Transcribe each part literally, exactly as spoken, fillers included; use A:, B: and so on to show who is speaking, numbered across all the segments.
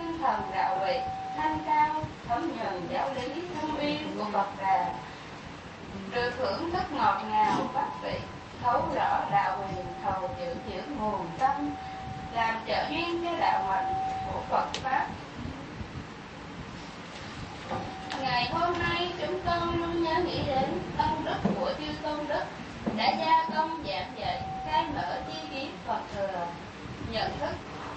A: tinh thần đạo vị thanh cao, thấm nhuần giáo lý thâm uyên của Phật Đà, được thưởng thức ngọt ngào pháp vị, thấu rõ đạo huyền thầu chữ chữ nguồn tâm, làm trợ duyên cho đạo hạnh của Phật pháp. Ngày hôm nay chúng con luôn nhớ nghĩ đến công đức của chư tôn đức đã gia công giảng dạy, khai mở chi kiến Phật thừa, nhận thức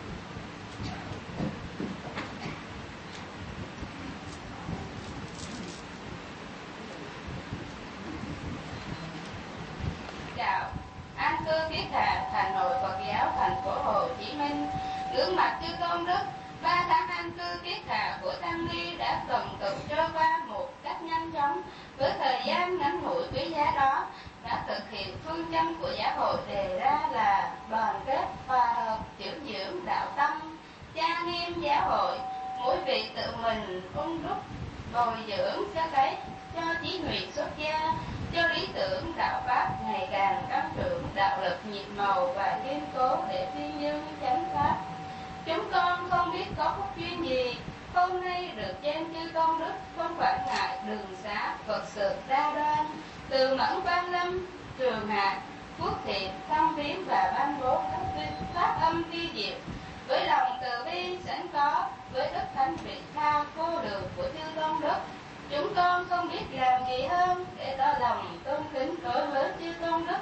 A: đạo an cư kiết hạ, Hà Nội Phật giáo, thành phố Hồ Chí Minh. Gương mặt chư tôn đức, ba tháng an cư kiết hạ của tăng ni đã tuần tự trôi qua một cách nhanh chóng. Với thời gian ngắn ngủi quý giá đó, đã thực hiện phương châm của giáo hội đề ra là đoàn kết, hòa hợp, dưỡng dưỡng đạo tâm, cha nghiêm giáo hội, mỗi vị tự mình ung đúc bồi dưỡng cho cái cho chí nguyện xuất gia, cho lý tưởng đạo pháp ngày càng tăng trưởng, đạo lực nhịp màu và kiên cố để tuyên dương chánh pháp. Chúng con không biết có phúc duyên gì, hôm nay được trên chư tôn đức, không quản ngại đường xá Phật sự đa đoan, từ mẫn quan lâm, trường hạ, phước thiện, thăng tiến và ban bố các pháp âm vi diệu. Với lòng từ bi sẵn có, với đức thánh vị tha vô đường của chư tôn đức, chúng con không biết làm gì hơn để tỏ lòng tôn kính đối với chư tôn đức.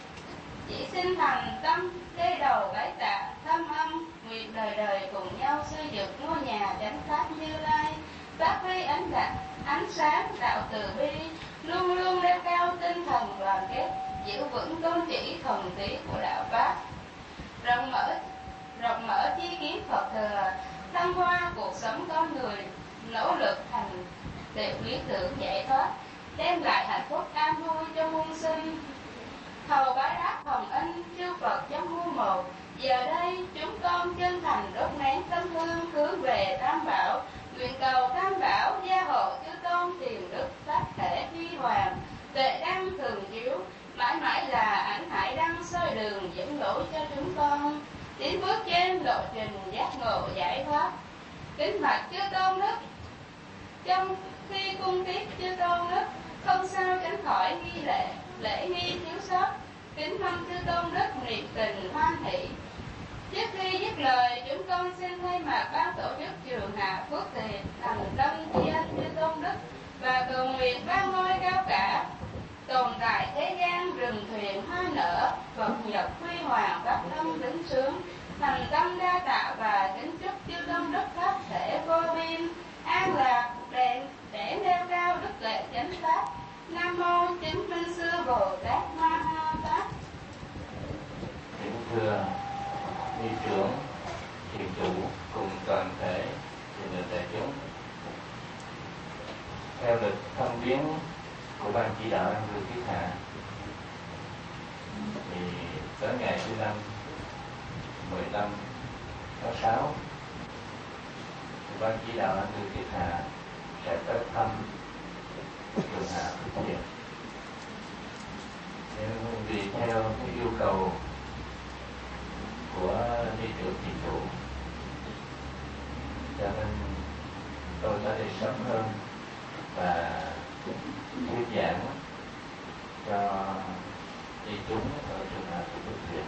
A: Chỉ xin thành tâm cây đầu bái tạ thâm âm, nguyện đời đời cùng nhau xây dựng ngôi nhà chánh pháp Như Lai, phát huy ánh đạt ánh sáng đạo từ bi, luôn luôn nêu cao tinh thần đoàn kết, giữ vững tôn chỉ thuần túy của đạo pháp, rộng mở rộng mở chi kiến Phật thừa, thăng hoa cuộc sống con người, nỗ lực thành tựu lý tưởng giải thoát, đem lại hạnh phúc an vui cho muôn sinh. Hầu bái đáp hồng ân chư Phật trong muôn một, giờ đây chúng con chân thành đốt nén tâm hương hướng về Tam Bảo, nguyện cầu Tam Bảo gia hộ chư tôn tiền đức pháp thể huy hoàng, tuệ đăng thường chiếu, mãi mãi là ánh hải đăng soi đường dẫn lối cho chúng con tiến bước trên lộ trình giác ngộ giải thoát. Kính bạch chư tôn đức, trong khi cung tiếp chư tôn đức, không sao tránh khỏi nghi lễ lễ nghi thiếu sót. Kính mong chư tôn đức nhiệt tình hoan hỷ. Trước khi dứt lời, chúng con xin thay mặt ban tổ chức trường hạ Phước Thiện thành tâm tri ân chư tôn đức và cầu nguyện ba ngôi cao cả tồn tại thế gian, rừng thuyền hoa nở, Phật nhập huy hoàng, pháp tâm vĩnh sướng, thành tâm đa tạ và kính chúc chư tôn đức pháp thể vô biên an lạc để để nêu cao đức lệ chánh pháp. Nam mô Chính Minh Sư Bồ Tát Ma Ha Tát.
B: Kính thưa ni trưởng, thiền chủ cùng toàn thể thiền định đại chúng, theo lịch thông biến của ban chỉ đạo An Cư Kiết Hạ thì tới ngày thứ năm mười lăm tháng sáu, ban chỉ đạo An Cư Kiết Hạ sẽ tới thăm trường hạ Phước Thiện. Nhưng vì theo cái yêu cầu của ni trưởng thiền chủ, cho nên tôi đã đi sớm hơn và thuyết giảng cho đi chúng ở trường hạ Phước Thiện.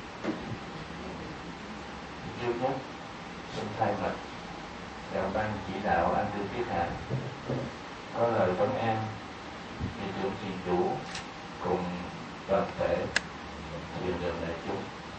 B: Trước nhất xin thay mặt theo ban chỉ đạo An Cư Kiết Hạ có lời vấn an ni trưởng thiền chủ cùng toàn thể thiền đường đại chúng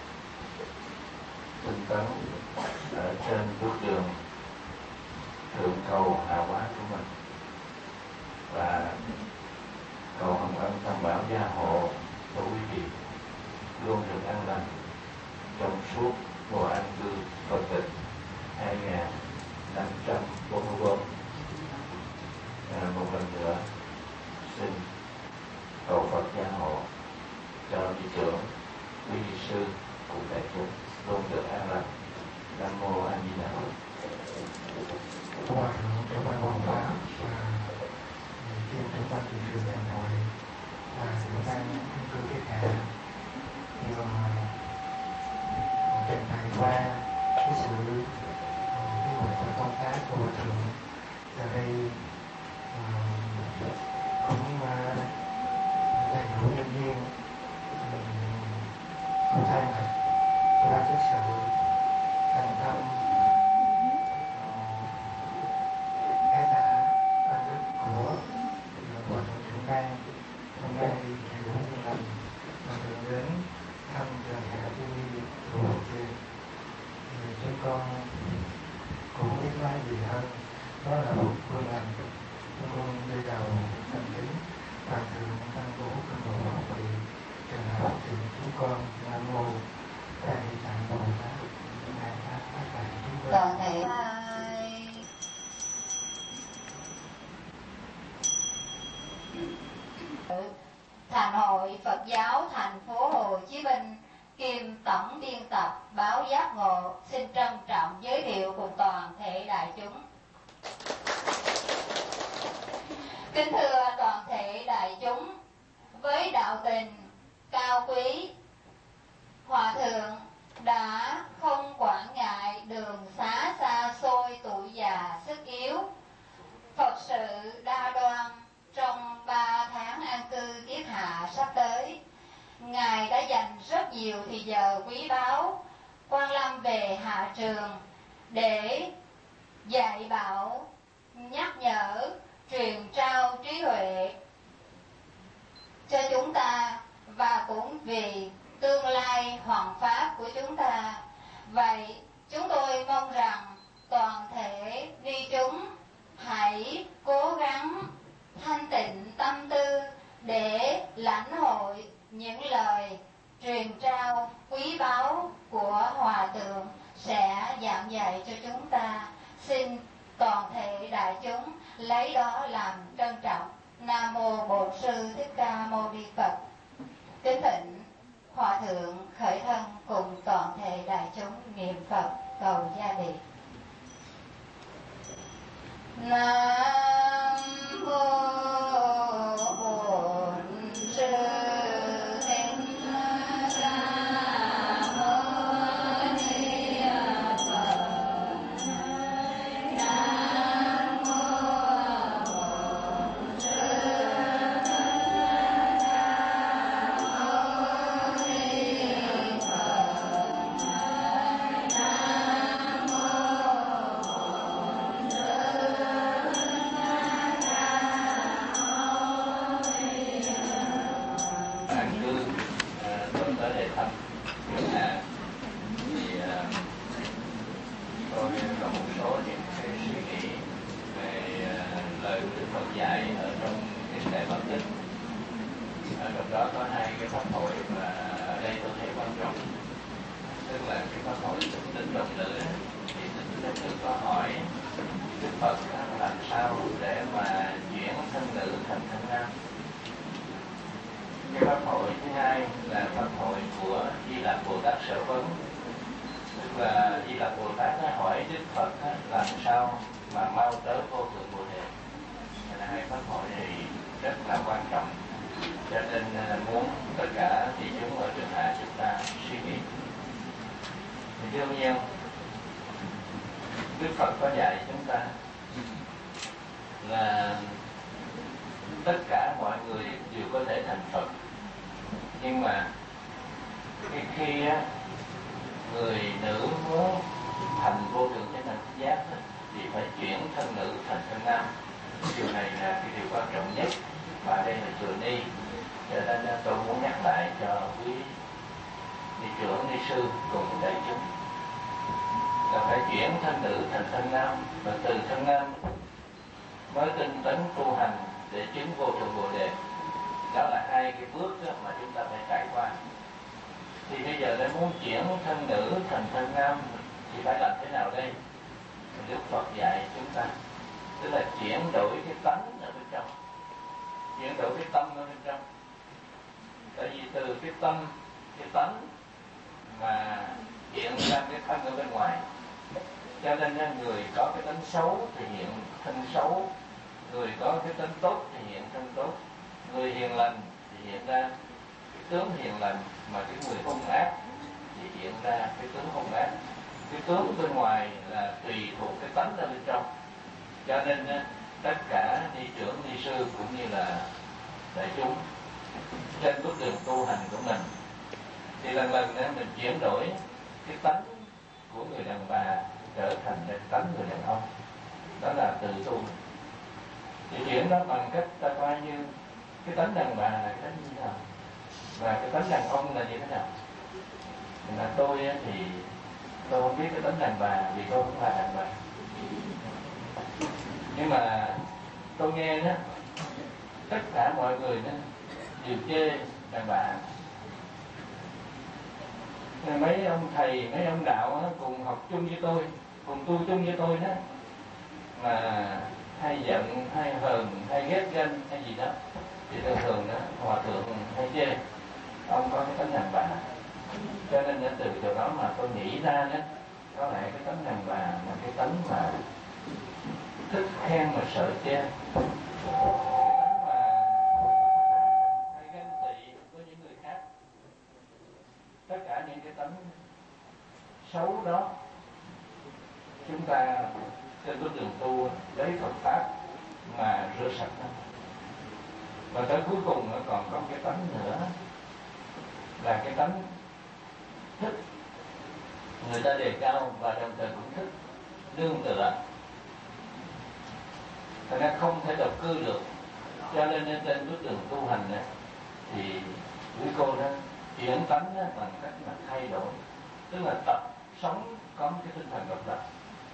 B: tinh tấn ở trên bước đường thượng cầu hạ hóa của mình, và cầu hồng ân Tam Bảo gia hộ của quý vị luôn được an lành trong suốt mùa an cư Phật tịch hai nghìn năm trăm bốn mươi bốn. À, một lần nữa xin cầu Phật gia hộ cho vị trưởng, quý vị sư cùng đại chúng luôn được an lành. Nam mô A Di Đà Phật.
C: Hòa thượng trong ban hoàng pháp và chuyên trưởng ban thị trường Hà Nội và trưởng ban An Cư Kiết Hạ đều trình bày qua cái sự cái buổi hơn. Đó là một phương lành. Chúng con đi đầu thành kính và thường tăng bố cân độ bảo vệ trường hợp thì chúng con nam mô đại bi tạng Bồ Tát ngài phát phát đại chúng con.
D: Toàn thể Thành hội Phật giáo thành phố Hồ Chí Minh kiêm tổng biên tập báo Giác Ngộ xin trân trọng giới thiệu cùng toàn thể đại chúng. Kính thưa toàn thể đại chúng, với đạo tình cao quý, Hòa Thượng đã không quản ngại đường xá xa xôi, tuổi già sức yếu, Phật sự đa đoan. Trong ba tháng an cư kiết hạ sắp tới, Ngài đã dành rất nhiều thì giờ quý báu quan lâm về hạ trường để dạy bảo, nhắc nhở, truyền trao trí huệ cho chúng ta và cũng vì tương lai hoàn pháp của chúng ta. Vậy chúng tôi mong rằng toàn thể ni chúng hãy cố gắng thanh tịnh tâm tư để lãnh hội những lời truyền trao quý báu của Hòa Thượng sẽ giảng dạy cho chúng ta. Xin toàn thể đại chúng lấy đó làm trân trọng. Nam mô Bổn Sư Thích Ca Mâu Ni Phật. Kính thỉnh Hòa Thượng khởi thân cùng toàn thể đại chúng niệm Phật cầu gia đình. Nam mô Bổn Sư Thích Ca Mâu Ni Phật. Nam mô Bổn Sư Thích Ca Mâu Ni Phật. Nam mô
B: dạy ở trong kinh Đại Bảo Tích. Ở trong đó có hai cái pháp hội mà ở đây tôi thấy quan trọng, tức là cái pháp hội thực tính đồng nữ. Thì thực tính có hỏi Đức Phật làm sao để mà chuyển thân nữ thành thân nam. Cái pháp hội thứ hai là pháp hội của Di Lặc Bồ Tát Sở Vấn, tức là Di Lặc Bồ Tát hỏi Đức Phật làm sao mà mau tới vô thượng Bồ Đề. Là hai pháp hội này rất là quan trọng, cho nên muốn tất cả thị chúng ở trường hạ chúng ta suy nghĩ. Thì đương nhiên Đức Phật có dạy chúng ta là tất cả mọi người đều có thể thành Phật, nhưng mà khi, khi người nữ muốn thành vô thượng chánh đẳng giác thì phải chuyển thân nữ thành thân nam. Điều này là cái điều quan trọng nhất, và đây là chùa Ni, cho nên tôi muốn nhắc lại cho quý ni trưởng, ni sư cùng đại chúng là phải chuyển thân nữ thành thân nam, và từ thân nam mới tinh tấn tu hành để chứng vô thượng Bồ Đề. Đó là hai cái bước đó mà chúng ta phải trải qua. Thì bây giờ để muốn chuyển thân nữ thành thân nam thì phải làm thế nào đây? Đức Phật dạy chúng ta, tức là chuyển đổi cái tánh ở bên trong, chuyển đổi cái tâm ở bên trong. Tại vì từ cái tâm, cái tánh mà hiện ra cái thân ở bên ngoài, cho nên người có cái tánh xấu thì hiện thân xấu, người có cái tánh tốt thì hiện thân tốt, người hiền lành thì hiện ra cái tướng hiền lành, mà cái người hung ác thì hiện ra cái tướng hung ác. Cái tướng bên ngoài là tùy thuộc cái tánh ở bên trong. Cho nên tất cả ni trưởng, ni sư cũng như là đại chúng trên bước đường tu hành của mình thì lần lần mình chuyển đổi cái tánh của người đàn bà trở thành cái tánh người đàn ông. Đó là tự tu. Thì chuyển đó bằng cách ta coi như cái tánh đàn bà là cái tánh như thế nào, và cái tánh đàn ông là như thế nào. Là tôi thì tôi không biết cái tánh đàn bà vì tôi không là đàn bà. Nhưng mà tôi nghe đó, tất cả mọi người đó đều chê đàn bà. Mấy ông thầy, mấy ông đạo đó, cùng học chung với tôi, cùng tu chung với tôi đó, mà hay giận, hay hờn, hay ghét ganh hay gì đó, thì thường thường đó hòa thượng hay chê ông có cái tánh đàn bà. Cho nên đó, từ chỗ đó mà tôi nghĩ ra đó, có lẽ cái tánh đàn bà là cái tánh mà thích khen mà sợ chê, cái tánh mà hay ganh tị với những người khác. Tất cả những cái tánh xấu đó chúng ta trên bước đường tu lấy Phật pháp mà rửa sạch nó. Và tới cuối cùng nó còn có một cái tánh nữa là cái tánh thích người ta đề cao và đồng thời cũng thích nương tựa. Thành ra không thể độc cư được. Cho nên trên bước đường tu hành này, thì quý cô đó chuyển tánh đó bằng cách mà thay đổi, tức là tập sống có một cái tinh thần độc lập.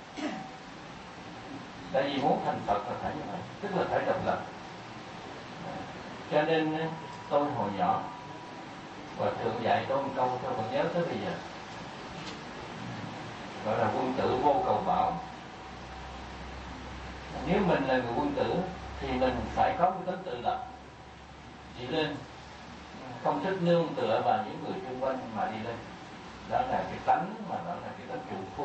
B: Tại vì muốn thành Phật là phải như vậy, tức là phải độc lập. Cho nên tôi hồi nhỏ và thượng dạy tôi một câu tôi còn nhớ tới bây giờ, gọi là quân tử vô cầu bảo. Nếu mình là người quân tử thì mình phải có một tính tự lập, đi lên, không thích nương tựa vào những người xung quanh mà đi lên. Đó là cái tánh mà đó là cái tánh trụ phu.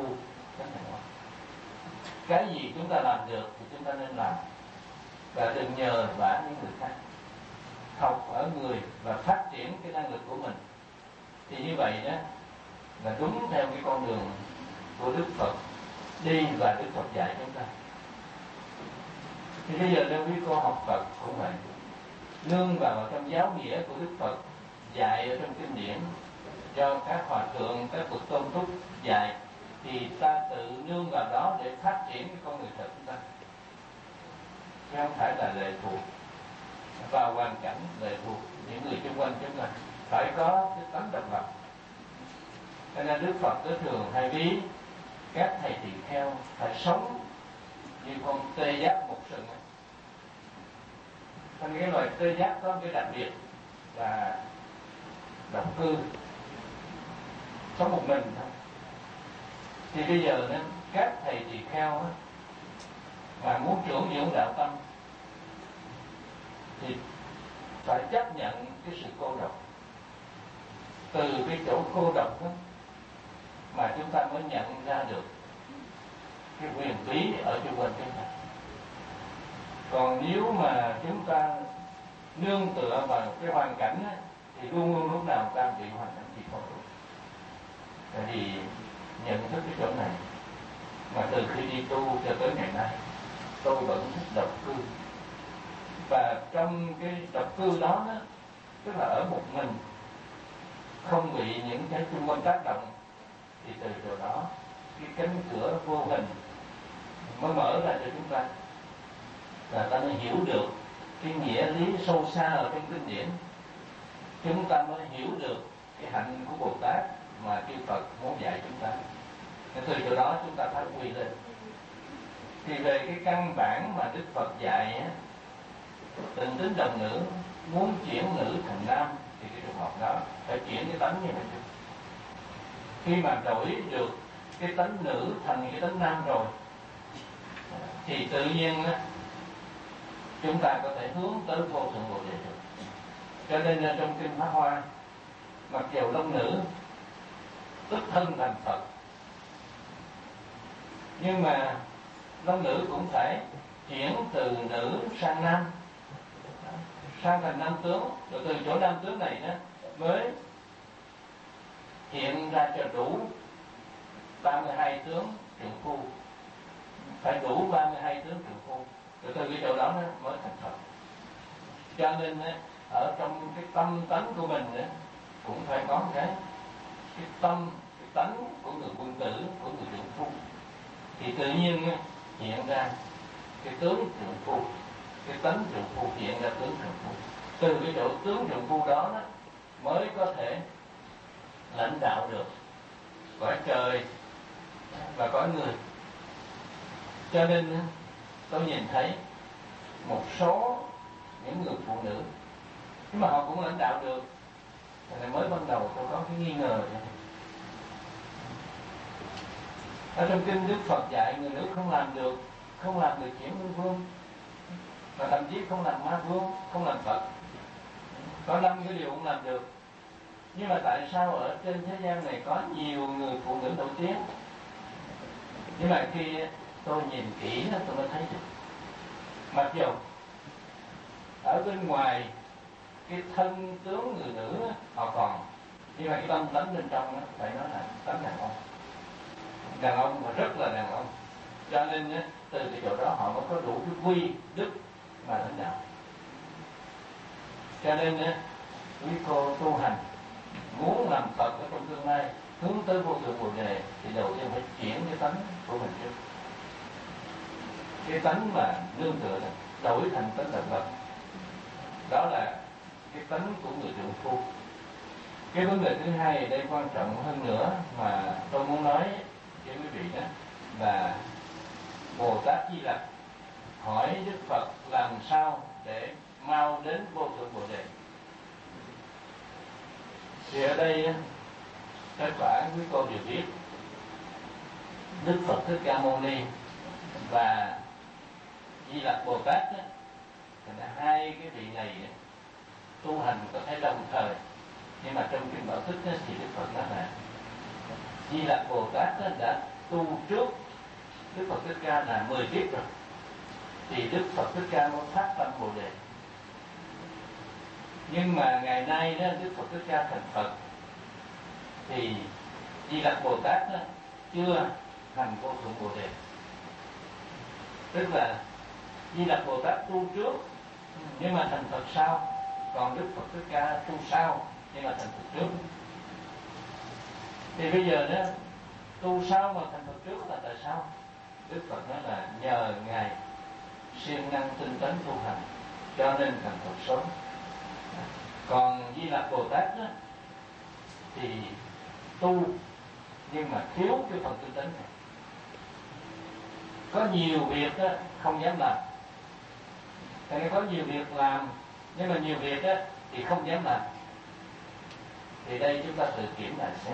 B: Cái gì chúng ta làm được thì chúng ta nên làm, và đừng nhờ vả những người khác. Học ở người và phát triển cái năng lực của mình, thì như vậy đó là đúng theo cái con đường của Đức Phật đi và Đức Phật dạy chúng ta. Thì bây giờ nếu quý cô học Phật cũng vậy, nương vào trong giáo nghĩa của Đức Phật dạy ở trong kinh điển, do các hòa thượng, các bậc tôn túc dạy, thì ta tự nương vào đó để phát triển cái con người thật chúng ta, chứ không phải là lệ thuộc vào hoàn cảnh, lệ thuộc những người xung quanh chúng ta. Phải có cái tánh độc lập. Cho nên Đức Phật có thường hay ví các thầy tỳ kheo phải sống như con tê giác một sừng. Thành cái loài tê giác có cái đặc biệt là độc cư, sống một mình thôi. Thì bây giờ nên các thầy tỳ kheo mà muốn trưởng dưỡng đạo tâm thì phải chấp nhận cái sự cô độc. Từ cái chỗ cô độc đó mà chúng ta mới nhận ra được cái quyền bí ở chung quanh chúng ta. Còn nếu mà chúng ta nương tựa vào cái hoàn cảnh đó, thì luôn luôn lúc nào ta bị hoàn cảnh chi phối. Tại vì nhận thức cái chỗ này mà từ khi đi tu cho tới ngày nay, tôi vẫn thích độc cư. Và trong cái độc cư đó, đó tức là ở một mình, không bị những cái xung quanh tác động, thì từ chỗ đó cái cánh cửa vô hình mới mở ra cho chúng ta, và ta mới hiểu được cái nghĩa lý sâu xa ở trong kinh điển. Chúng ta mới hiểu được cái hạnh của Bồ Tát mà chư Phật muốn dạy chúng ta. Nên từ chỗ đó chúng ta phát huy lên. Thì về cái căn bản mà Đức Phật dạy á, tịnh tính đồng nữ, muốn chuyển nữ thành nam thì cái trường hợp đó phải chuyển cái tánh như vậy. Khi mà đổi được cái tánh nữ thành cái tánh nam rồi, thì tự nhiên á, chúng ta có thể hướng tới vô thượng Bồ Đề được. Cho nên trong kinh Pháp Hoa, mặc dầu long nữ tức thân thành Phật, nhưng mà long nữ cũng phải chuyển từ nữ sang nam, sang thành nam tướng, rồi từ chỗ nam tướng này đó mới hiện ra cho đủ ba mươi hai tướng trượng phu, phải đủ ba mươi hai tướng trượng phu, rồi từ cái chỗ đó nó mới thành Phật. Cho nên ở trong cái tâm tánh của mình cũng phải có cái cái tâm, cái tánh của người quân tử, của người trượng phu, thì tự nhiên hiện ra cái tướng trượng phu, cái tánh trượng phu hiện ra tướng trượng phu. Từ cái chỗ tướng trượng phu đó, đó mới có thể lãnh đạo được cõi trời và cõi người. Cho nên tôi nhìn thấy một số những người phụ nữ, nhưng mà họ cũng lãnh đạo được. Thế nên mới ban đầu tôi có cái nghi ngờ vậy. Ở trong kinh Đức Phật dạy người nữ không làm được, không làm được chuyển minh vương, và thậm chí không làm ma vương, không làm Phật. Có năm cái điều không làm được. Nhưng mà tại sao ở trên thế gian này có nhiều người phụ nữ nổi tiếng? Nhưng mà khi tôi nhìn kỹ tôi mới thấy được. Mặc dù ở bên ngoài cái thân tướng người nữ họ còn, nhưng mà cái tâm tánh bên trong phải nói là tánh đàn ông, đàn ông mà rất là đàn ông. Cho nên từ cái chỗ đó họ mới có đủ cái quy đức mà lãnh đạo. Cho nên quý cô tu hành muốn làm Phật ở trong tương lai, hướng tới vô thượng bồ đề, thì đầu tiên phải chuyển cái tánh của mình trước. Cái tánh mà nương tựa này đổi thành tánh là Phật. Đó là cái tánh của người trượng phu. Cái vấn đề thứ hai ở đây quan trọng hơn nữa mà tôi muốn nói với quý vị đó là Bồ Tát Di Lặc hỏi Đức Phật làm sao để mau đến vô thượng bồ đề. Thì ở đây tất cả quý cô đều biết Đức Phật Thích Ca Mâu Ni và Di Lặc Bồ Tát đó, là hai cái vị này tu hành có thể đồng thời. Nhưng mà trong kinh Bảo Thích đó, thì Đức Phật nói là Di Lặc Bồ Tát đó đã tu trước Đức Phật Thích Ca là mười kiếp rồi, thì Đức Phật Thích Ca mới phát tâm bồ đề. Nhưng mà ngày nay đó, Đức Phật Thích Ca thành Phật thì Di Lặc Bồ Tát đó, chưa thành vô thượng bồ đề. Tức là Di Lặc Bồ Tát tu trước nhưng mà thành Phật sau, còn Đức Phật Thích Ca tu sau nhưng mà thành Phật trước. Thì bây giờ đó tu sau mà thành Phật trước là tại sao? Đức Phật nói là nhờ Ngài siêng năng tinh tấn tu hành cho nên thành Phật sớm. Còn Di Lặc Bồ Tát đó, thì tu nhưng mà thiếu cái phần tinh tấn này. Có nhiều việc đó, không dám làm. Tại nên có nhiều việc làm nhưng mà nhiều việc đó, thì không dám làm. Thì đây chúng ta tự kiểm lại xem,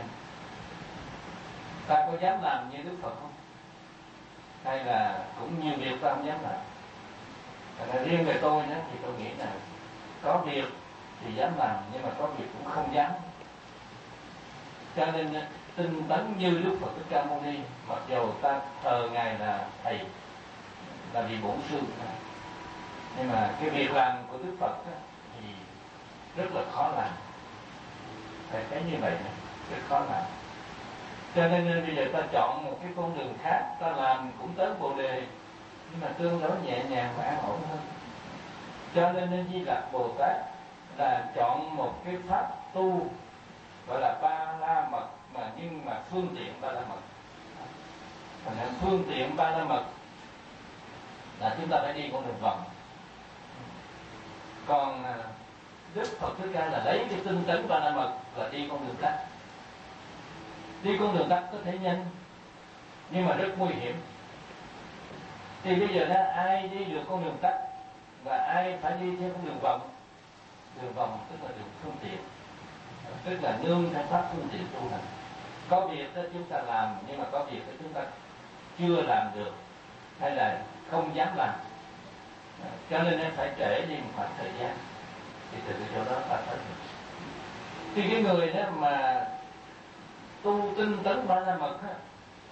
B: ta có dám làm như Đức Phật không? Hay là cũng nhiều việc ta không dám làm? Tại riêng về tôi đó, thì tôi nghĩ là có việc thì dám làm, nhưng mà có việc cũng không dám. Cho nên tinh tấn như Đức Phật Thích Ca Mâu Ni, mặc dù ta thờ Ngài là thầy, là vì bổn sư, nhưng mà cái việc làm của Đức Phật đó, thì rất là khó làm. Phải thấy như vậy này, rất khó làm. Cho nên bây giờ ta chọn một cái con đường khác, ta làm cũng tới bồ đề, nhưng mà tương đối nhẹ nhàng và an ổn hơn. Cho nên Di Lặc Bồ Tát là chọn một cái pháp tu gọi là ba la mật, mà nhưng mà phương tiện ba la mật. Thành ra phương tiện ba la mật là chúng ta phải đi con đường vòng. Còn Đức Phật Thích Ca là lấy cái tinh tấn ba la mật là đi con đường tắt. Đi con đường tắt có thể nhanh nhưng mà rất nguy hiểm. Thì bây giờ đó ai đi được con đường tắt và ai phải đi theo con đường vòng. Đường vòng tức là đường phương tiện, tức là nương theo pháp phương tiện tu hành. Có việc đó chúng ta làm, nhưng mà có việc đó chúng ta chưa làm được hay là không dám làm, cho nên em phải trễ đi một khoảng thời gian. Thì từ cái chỗ đó ta thấy được. Thì cái người đó mà tu tinh tấn ba la mật á,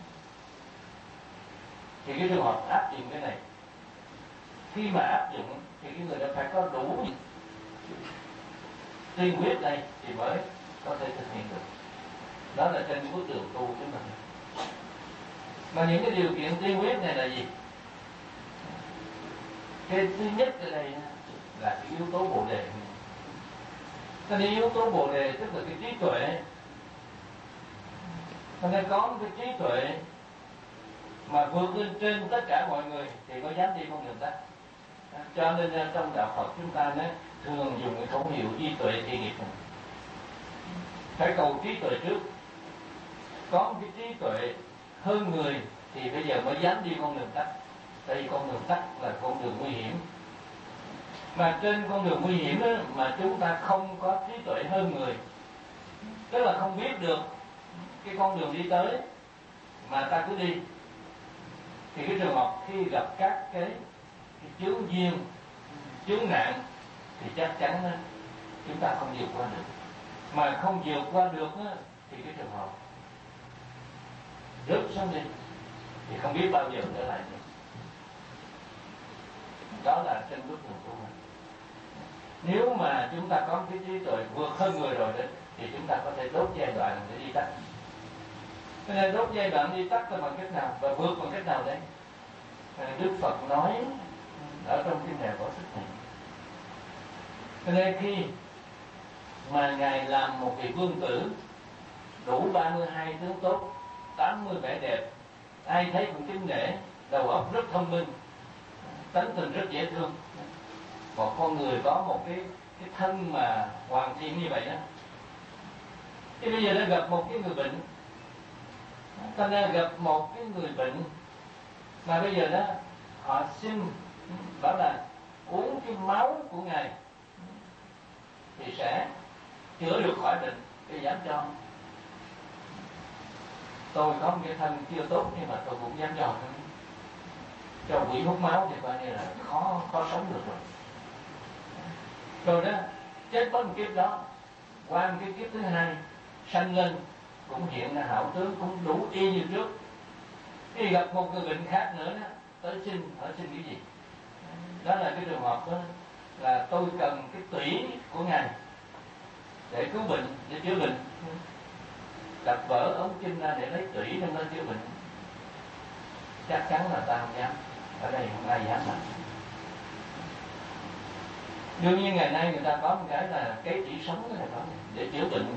B: thì cái trường hợp áp dụng cái này, khi mà áp dụng thì cái người đó phải có đủ tiên quyết này thì mới có thể thực hiện được. Đó là trên bước đường tu chúng mình. Mà những cái điều kiện tiên quyết này là gì? Cái thứ nhất ở đây là cái yếu tố bồ đề. Cho nên yếu tố bồ đề tức là cái trí tuệ. Cho nên có một cái trí tuệ mà vượt lên trên tất cả mọi người thì mới dám đi con đường tắt. Cho nên trong đạo Phật chúng ta nó thường dùng cái khẩu hiệu trí tuệ thiện nghiệp này. Phải cầu trí tuệ trước. Có một cái trí tuệ hơn người thì bây giờ mới dám đi con đường tắt. Tại vì con đường tắt là con đường nguy hiểm. Mà trên con đường nguy hiểm đó, mà chúng ta không có trí tuệ hơn người, tức là không biết được cái con đường đi tới mà ta cứ đi, thì cái trường hợp khi gặp các cái, cái chướng duyên, chướng nạn thì chắc chắn đó, chúng ta không vượt qua được. Mà không vượt qua được đó, thì cái trường hợp rớt xuống đi thì không biết bao giờ trở lại nữa. Đó là trên bước đường của mình. Nếu mà chúng ta có cái trí tuệ vượt hơn người rồi đó, thì chúng ta có thể đốt giai đoạn để đi tắt. Cho nên đốt giai đoạn đi tắt là bằng cách nào và vượt bằng cách nào đấy? Đức Phật nói ở trong kinh Đại Bảo Tích này. Cho nên khi mà Ngài làm một vị vương tử đủ ba mươi hai tướng tốt, tám mươi vẻ đẹp, ai thấy cũng kính nể, đầu óc rất thông minh, tánh tình rất dễ thương. Một con người có một cái cái thân mà hoàn thiện như vậy đó, thì bây giờ nó gặp một cái người bệnh, ta nên gặp một cái người bệnh mà bây giờ đó họ xin bảo là uống cái máu của Ngài thì sẽ chữa được khỏi bệnh, thì dám cho. Tôi có một cái thân chưa tốt nhưng mà tôi cũng dám cho. Cho quỷ hút máu thì coi như là khó khó sống được rồi. Rồi đó, chết có một kiếp đó, qua một cái kiếp thứ hai, sanh lên cũng hiện là hảo tướng, cũng đủ y như trước. Khi gặp một người bệnh khác nữa đó, tới xin, hỏi xin cái gì? Đó là cái trường hợp đó, là tôi cần cái tủy của Ngài để cứu bệnh, để chữa bệnh. Đập vỡ ống kinh ra để lấy tủy để nó chữa bệnh. Chắc chắn là ta không dám. Ở đây không ai dám làm. Đương nhiên ngày nay người ta có một cái là cái chỉ sống cái này đó để chữa bệnh.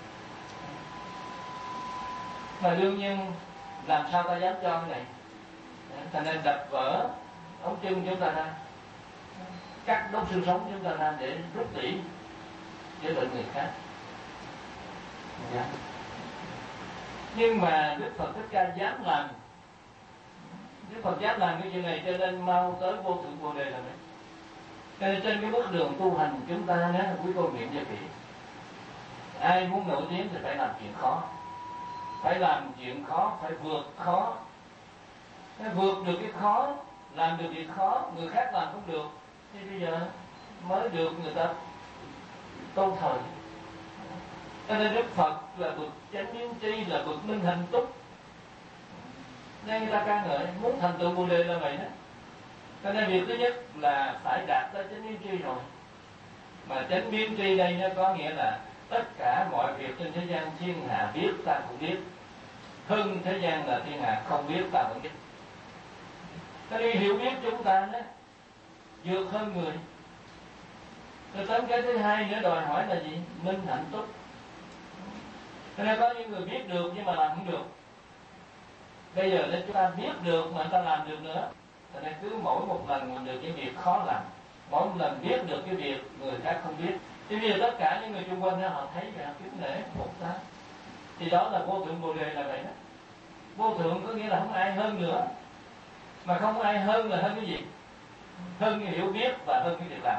B: Mà đương nhiên làm sao ta dám cho cái này? Thành nên đập vỡ ống chân chúng ta ra, cắt đốt xương sống chúng ta ra để rút tủy chữa bệnh người khác. Không dám. Nhưng mà Đức Phật Thích Ca dám làm. Đức Phật dám làm cái chuyện này, cho nên mau tới vô thượng Bồ Đề là đấy. Cho nên trên cái bước đường tu hành chúng ta nhé, quý cô nghiệm cho kỹ. Ai muốn nổi tiếng thì phải làm chuyện khó, phải làm chuyện khó, phải vượt khó. Phải vượt được cái khó, làm được việc khó, người khác làm không được, thì bây giờ mới được người ta tôn thờ. Cho nên Đức Phật là bậc chánh biến tri, là bậc minh hạnh túc, nên người ta ca ngợi. Muốn thành tựu Bồ Đề là vậy đó. Cho nên việc thứ nhất là phải đạt tới chánh biến tri rồi. Mà chánh biến tri đây nó có nghĩa là tất cả mọi việc trên thế gian thiên hạ biết ta cũng biết, hơn thế gian là thiên hạ không biết ta cũng biết. Cho nên hiểu biết chúng ta đó vượt hơn người. Rồi tới cái thứ hai nữa đòi hỏi là gì? Minh hạnh túc. Cho nên có những người biết được nhưng mà làm không được. Bây giờ nếu chúng ta biết được mà ta làm được nữa, cho nên cứ mỗi một lần mình được cái việc khó làm, mỗi một lần biết được cái việc người khác không biết, thì bây giờ tất cả những người xung quanh đó họ thấy là kính nể phục ta. Thì đó là vô thượng Bồ Đề là vậy đó. Vô thượng có nghĩa là không ai hơn nữa. Mà không ai hơn là hơn cái gì? Hơn cái hiểu biết và hơn cái việc làm.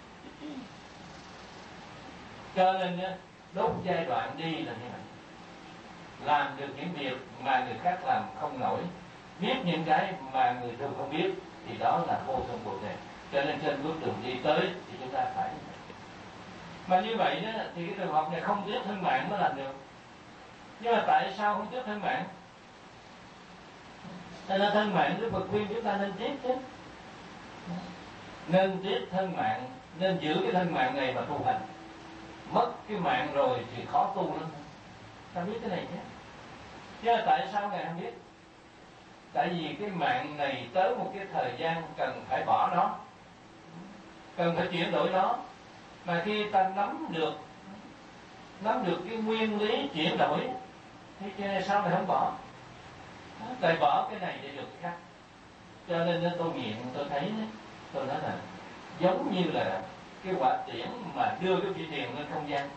B: Cho nên đốt giai đoạn đi là như vậy. Làm được những việc mà người khác làm không nổi, biết những cái mà người thường không biết, thì đó là vô thượng Bồ Đề. Cho nên trên bước đường đi tới thì chúng ta phải. Mà như vậy đó, thì cái trường hợp này không tiếc thân mạng mới làm được. Nhưng mà tại sao không tiếc thân mạng? Cho nên thân mạng Đức Phật khuyên chúng ta nên tiếc chứ. Nên tiếc thân mạng, nên giữ cái thân mạng này mà tu hành. Mất cái mạng rồi thì khó tu lắm. Ta biết cái này chứ. Nhưng mà tại sao Ngài không biết? Tại vì cái mạng này tới một cái thời gian cần phải bỏ nó, cần phải chuyển đổi nó. Mà khi ta nắm được Nắm được cái nguyên lý chuyển đổi thì sao lại không bỏ? Tại bỏ cái này để được cái khác. Cho nên tôi nghiện, tôi thấy, tôi nói là giống như là cái quả tiễn mà đưa cái phi thuyền lên không gian.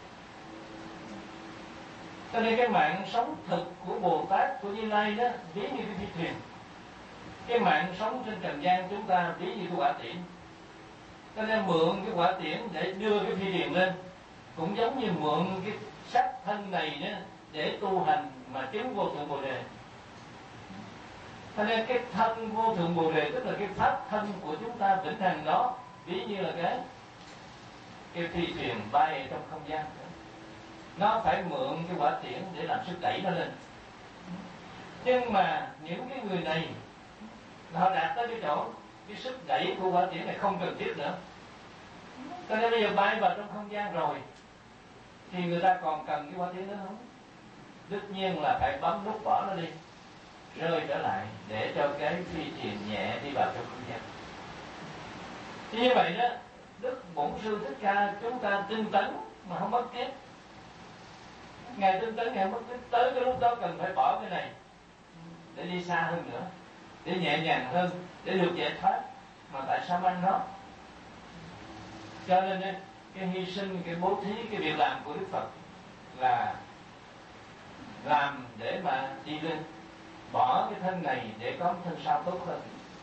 B: Cho nên cái mạng sống thực của Bồ Tát, của Như Lai đó, ví như cái phi thuyền. cái mạng sống trên trần gian chúng ta ví như cái quả tiễn, cho nên mượn cái quả tiễn để đưa cái phi điền lên, cũng giống như mượn cái xác thân này đó để tu hành mà chứng vô thượng bồ đề. Cho nên cái thân vô thượng bồ đề tức là cái pháp thân của chúng ta vĩnh hằng đó, ví như là cái cái phi thuyền bay trong không gian, nó phải mượn cái quả tiễn để làm sức đẩy nó lên. Nhưng mà những cái người này họ đạt tới cái chỗ cái sức đẩy của quả tiễn này không cần thiết nữa, cho nên bây giờ bay vào trong không gian rồi thì người ta còn cần cái quả tiễn nữa không? Tất nhiên là phải bấm nút bỏ nó đi, rơi trở lại để cho cái phi thuyền nhẹ đi vào trong không gian. Thì như vậy đó, Đức Bổn Sư Thích Ca chúng ta tinh tấn mà không mất kiếp. Ngài tinh tấn, Ngài không mất kiếp, tới cái lúc đó cần phải bỏ cái này để đi xa hơn nữa, để nhẹ nhàng hơn, để được giải thoát. Mà tại sao mang nó? Cho nên cái hy sinh, cái bố thí, cái việc làm của Đức Phật là làm để mà đi lên, bỏ cái thân này để có một thân sau tốt hơn.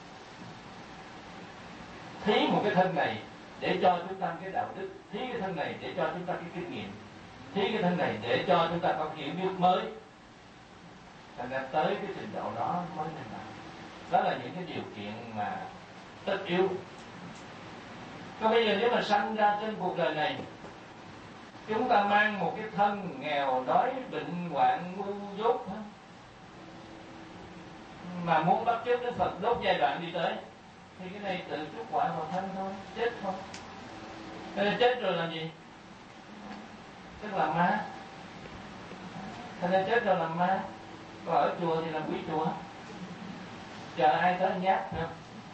B: Thí một cái thân này để cho chúng ta cái đạo đức, thí cái thân này để cho chúng ta cái kinh nghiệm, thí cái thân này để cho chúng ta có hiểu biết mới. Thành ra tới cái trình độ đó mới nên làm. Đó là những cái điều kiện mà tất yếu. Còn bây giờ nếu mà sanh ra trên cuộc đời này, chúng ta mang một cái thân nghèo đói bệnh hoạn ngu dốt mà muốn bắt chước Đức Phật đốt giai đoạn đi tới, thì cái này tự chuốc quả vào thân thôi, chết thôi. Nên chết rồi làm gì? Tức là ma. Thế nên chết rồi làm ma. Còn ở chùa thì làm quý chùa, chờ ai tới nhát không?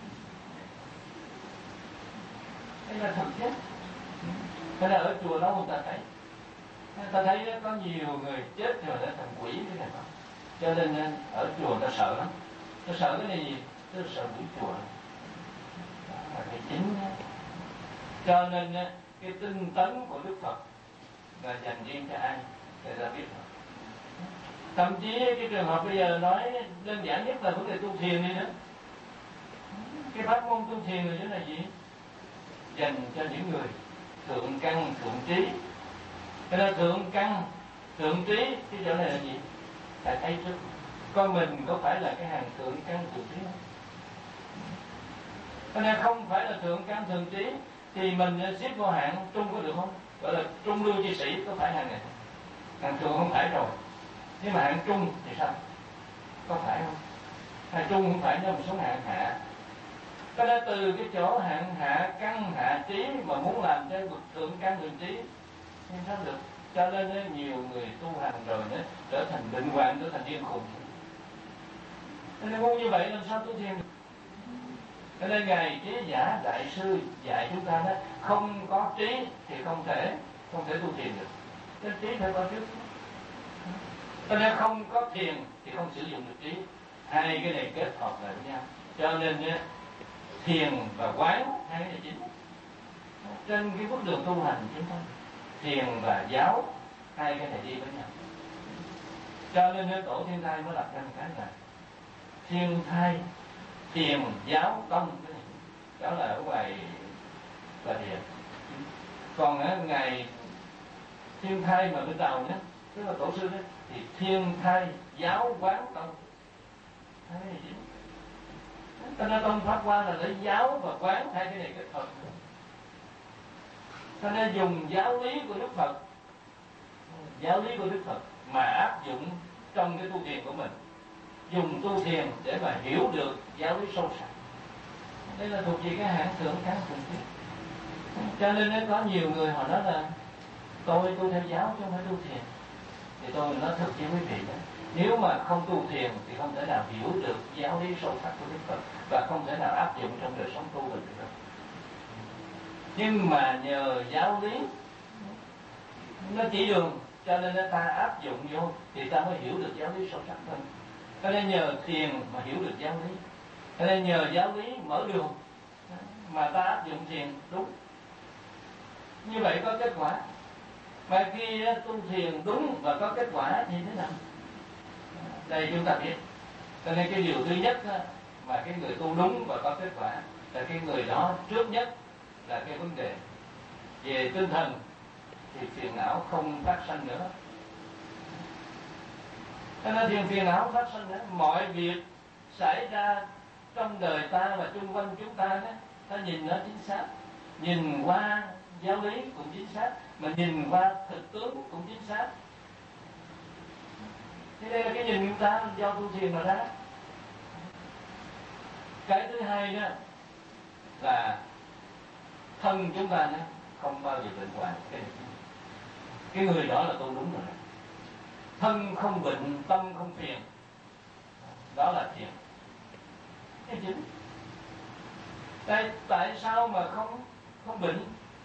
B: Đây là thật chết. Thế là ở chùa đó người ta thấy, người ta thấy có nhiều người chết rồi đã thành quỷ cái này không? Cho nên ở chùa ta sợ lắm. Ta sợ cái này gì? Ta sợ quỷ chùa. Là cái chính đó. Cho nên cái tinh tấn của Đức Phật là dành riêng cho ai để ta biết rồi. Thậm chí cái trường hợp bây giờ nói đơn giản nhất là vấn đề tu thiền đi nữa. Cái pháp môn tu thiền là như là gì? Dành cho những người thượng căn thượng trí. Cho nên thượng căn thượng trí cái chỗ này là gì? Phải thấy trước coi mình có phải là cái hàng thượng căn thượng trí không? Cho nên không phải là thượng căn thượng trí thì mình xếp vô hạng trung có được không? Gọi là trung lưu chi sĩ có phải hàng này? Hàng thượng không phải rồi. Nhưng mà hạng trung thì sao? Có phải không? Hạng trung không phải, nhưng mà xuống hạng hạ. Cho nên từ cái chỗ hạng hạ căn hạ trí mà muốn làm cho bậc thượng căn thượng trí thì sao được? Cho nên nhiều người tu hành rồi nữa trở thành bệnh hoạn, trở thành điên khùng. Cho nên ngu như vậy làm sao tu thiền được? Cho nên Ngài Trí Giả Đại Sư dạy chúng ta đó, không có trí thì không thể không thể tu thiền được. Nên trí phải có trước. Cho nên không có thiền thì không sử dụng được trí. Hai cái này kết hợp lại với nhau. Cho nên thiền và quán hai cái này chính. Trên cái bước đường tu hành chúng ta, thiền và giáo hai cái này đi với nhau. Cho nên Tổ Thiên Thai mới lập ra một cái là thiên thai, thiền, giáo, công. Cái này đó là ở ngoài Bà Địa. Còn á, ngày thiên thai mà bên đầu nhé, tức là tổ sư đó, thì thiên thai, giáo, quán, công. Hai cái này chính. Cho nên Tông Pháp Hoa là lấy giáo và quán hai cái này kết hợp. Cho nên dùng giáo lý của Đức Phật, giáo lý của Đức Phật mà áp dụng trong cái tu thiền của mình, dùng tu thiền để mà hiểu được giáo lý sâu sắc. Đây là thuộc về cái hạng thượng căn thượng trí. Cho nên có nhiều người họ nói là tôi tu theo giáo chứ không phải tu thiền. Thì tôi nói thật với quý vị đó, nếu mà không tu thiền thì không thể nào hiểu được giáo lý sâu sắc của Đức Phật và không thể nào áp dụng trong đời sống tu mình được đâu. Nhưng mà nhờ giáo lý nó chỉ đường, cho nên ta áp dụng vô thì ta mới hiểu được giáo lý sâu sắc hơn. Cho nên nhờ thiền mà hiểu được giáo lý. Cho nên nhờ giáo lý mở đường mà ta áp dụng thiền đúng. Như vậy có kết quả. Mà khi tu thiền đúng và có kết quả thì thế nào? Đây chúng ta biết. Cho nên cái điều thứ nhất mà cái người tu đúng và có kết quả là cái người đó trước nhất là cái vấn đề về tinh thần thì phiền não không phát sinh nữa. Cho nên thiền phiền não không phát sinh nữa. Mọi việc xảy ra trong đời ta và chung quanh chúng ta đó, ta nhìn nó chính xác, nhìn qua giáo lý cũng chính xác, mà nhìn qua thực tướng cũng chính xác. Thế đây là cái nhìn chúng ta do tu thiền mà ra. Cái thứ hai đó là thân chúng ta đó không bao giờ bệnh hoạn. Cái, cái người đó là tu đúng rồi. Thân không bệnh, tâm không phiền, đó là thiền. Cái chính. Tại, tại sao mà không không bệnh?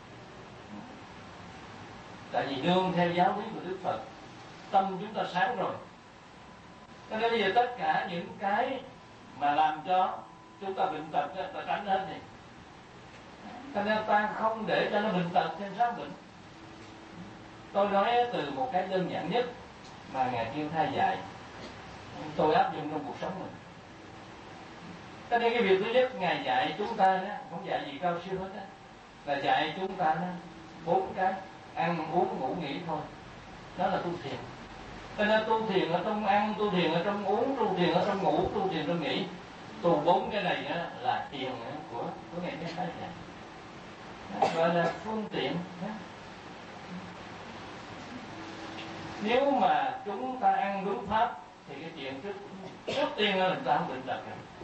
B: Tại vì nương theo giáo lý của Đức Phật, tâm chúng ta sáng rồi. Cho nên bây giờ tất cả những cái mà làm cho chúng ta bệnh tật ta tránh hết đi. Cho nên ta không để cho nó bệnh tật thêm sát bệnh. Tôi nói từ một cái đơn giản nhất mà Ngài kêu thai dạy, tôi áp dụng trong cuộc sống mình. Cho nên cái việc thứ nhất Ngài dạy chúng ta đó, không dạy gì cao siêu hết đó, là dạy chúng ta đó, bốn cái: ăn, uống, ngủ, nghỉ thôi. Đó là tu thiền. Cho nên tu thiền ở trong ăn, tu thiền ở trong uống, tu thiền ở trong ngủ, tu thiền trong nghỉ. Tu bốn cái này đó là thiền của của Ngài Chánh Pháp dạy. Gọi là phương tiện. Nếu mà chúng ta ăn đúng pháp thì cái chuyện trước trước tiên là chúng ta không bệnh tật.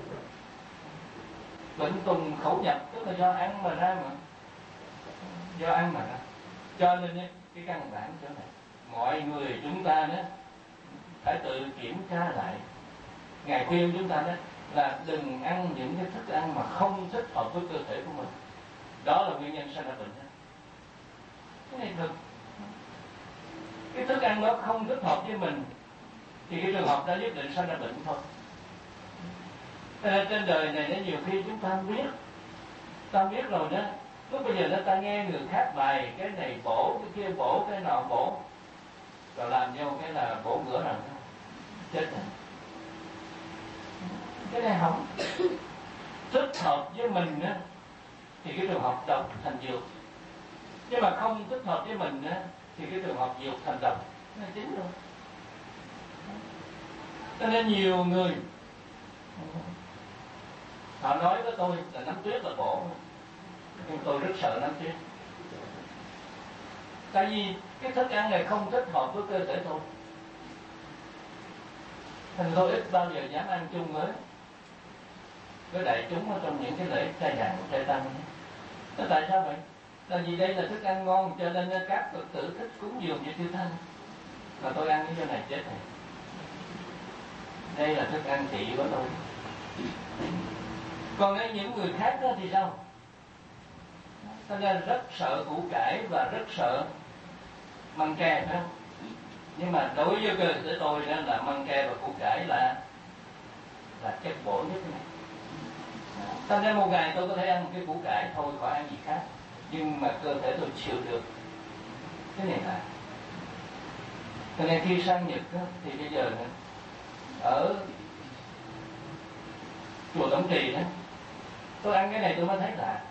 B: Bệnh tùng khẩu nhập tức là do ăn mà ra mà, do ăn mà ra. Cho nên cái căn bản chỗ này mọi người chúng ta đó phải tự kiểm tra lại. Ngài khuyên chúng ta đó là đừng ăn những cái thức ăn mà không thích hợp với cơ thể của mình. Đó là nguyên nhân sanh ra bệnh. Cái này thực. Cái thức ăn đó không thích hợp với mình thì cái trường hợp đó nhất định sanh ra bệnh thôi. Trên đời này nó nhiều khi chúng ta không biết, ta biết rồi đó. Lúc bây giờ đó ta nghe người khác bài cái này bổ, cái kia bổ, cái nọ bổ, rồi làm vô cái là bổ ngửa rồi chết rồi. Cái này không thích hợp với mình á thì cái trường hợp độc thành dược, nhưng mà không thích hợp với mình á thì cái trường hợp dược thành độc. Nó là chính rồi. Cho nên nhiều người họ nói với tôi là nắm tuyết là bổ, nhưng tôi rất sợ nắm tuyết. Tại vì cái thức ăn này không thích hợp với cơ thể tôi. Thành tôi ít bao giờ dám ăn chung với với đại chúng ở trong những cái lễ trai đàn, trai tăng. Thế tại sao vậy? Tại vì đây là thức ăn ngon, cho nên các Phật tử thích cúng dường cho chư Tăng. Mà tôi ăn cái chỗ này chết này. Đây là thức ăn trị của tôi. Còn đây những người khác đó thì sao? Cho nên rất sợ củ cải và rất sợ măng tre, phải không? Nhưng mà đối với cơ thể tôi đó là măng tre và củ cải là là chất bổ nhất này. Cho nên một ngày tôi có thể ăn một cái củ cải thôi, khỏi ăn gì khác, nhưng mà cơ thể tôi chịu được cái này là. Cho nên khi sang Nhật đó, thì bây giờ nữa, ở chùa Tổng Trì đó, tôi ăn cái này tôi mới thấy lạ.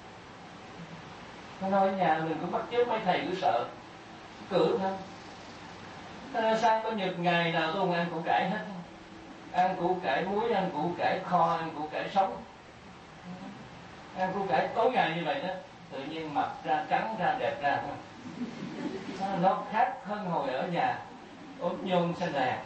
B: Nó nói ở nhà mình cũng bắt chước mấy thầy cứ sợ cử thôi. Cho nên sang bên Nhật ngày nào tôi không ăn củ cải hết. Ăn củ cải muối, ăn củ cải kho, ăn củ cải sống, ăn củ cải tối ngày như vậy đó, tự nhiên mập ra, trắng ra, đẹp ra. Nó khác hơn hồi ở nhà ốm nhung xanh đàn.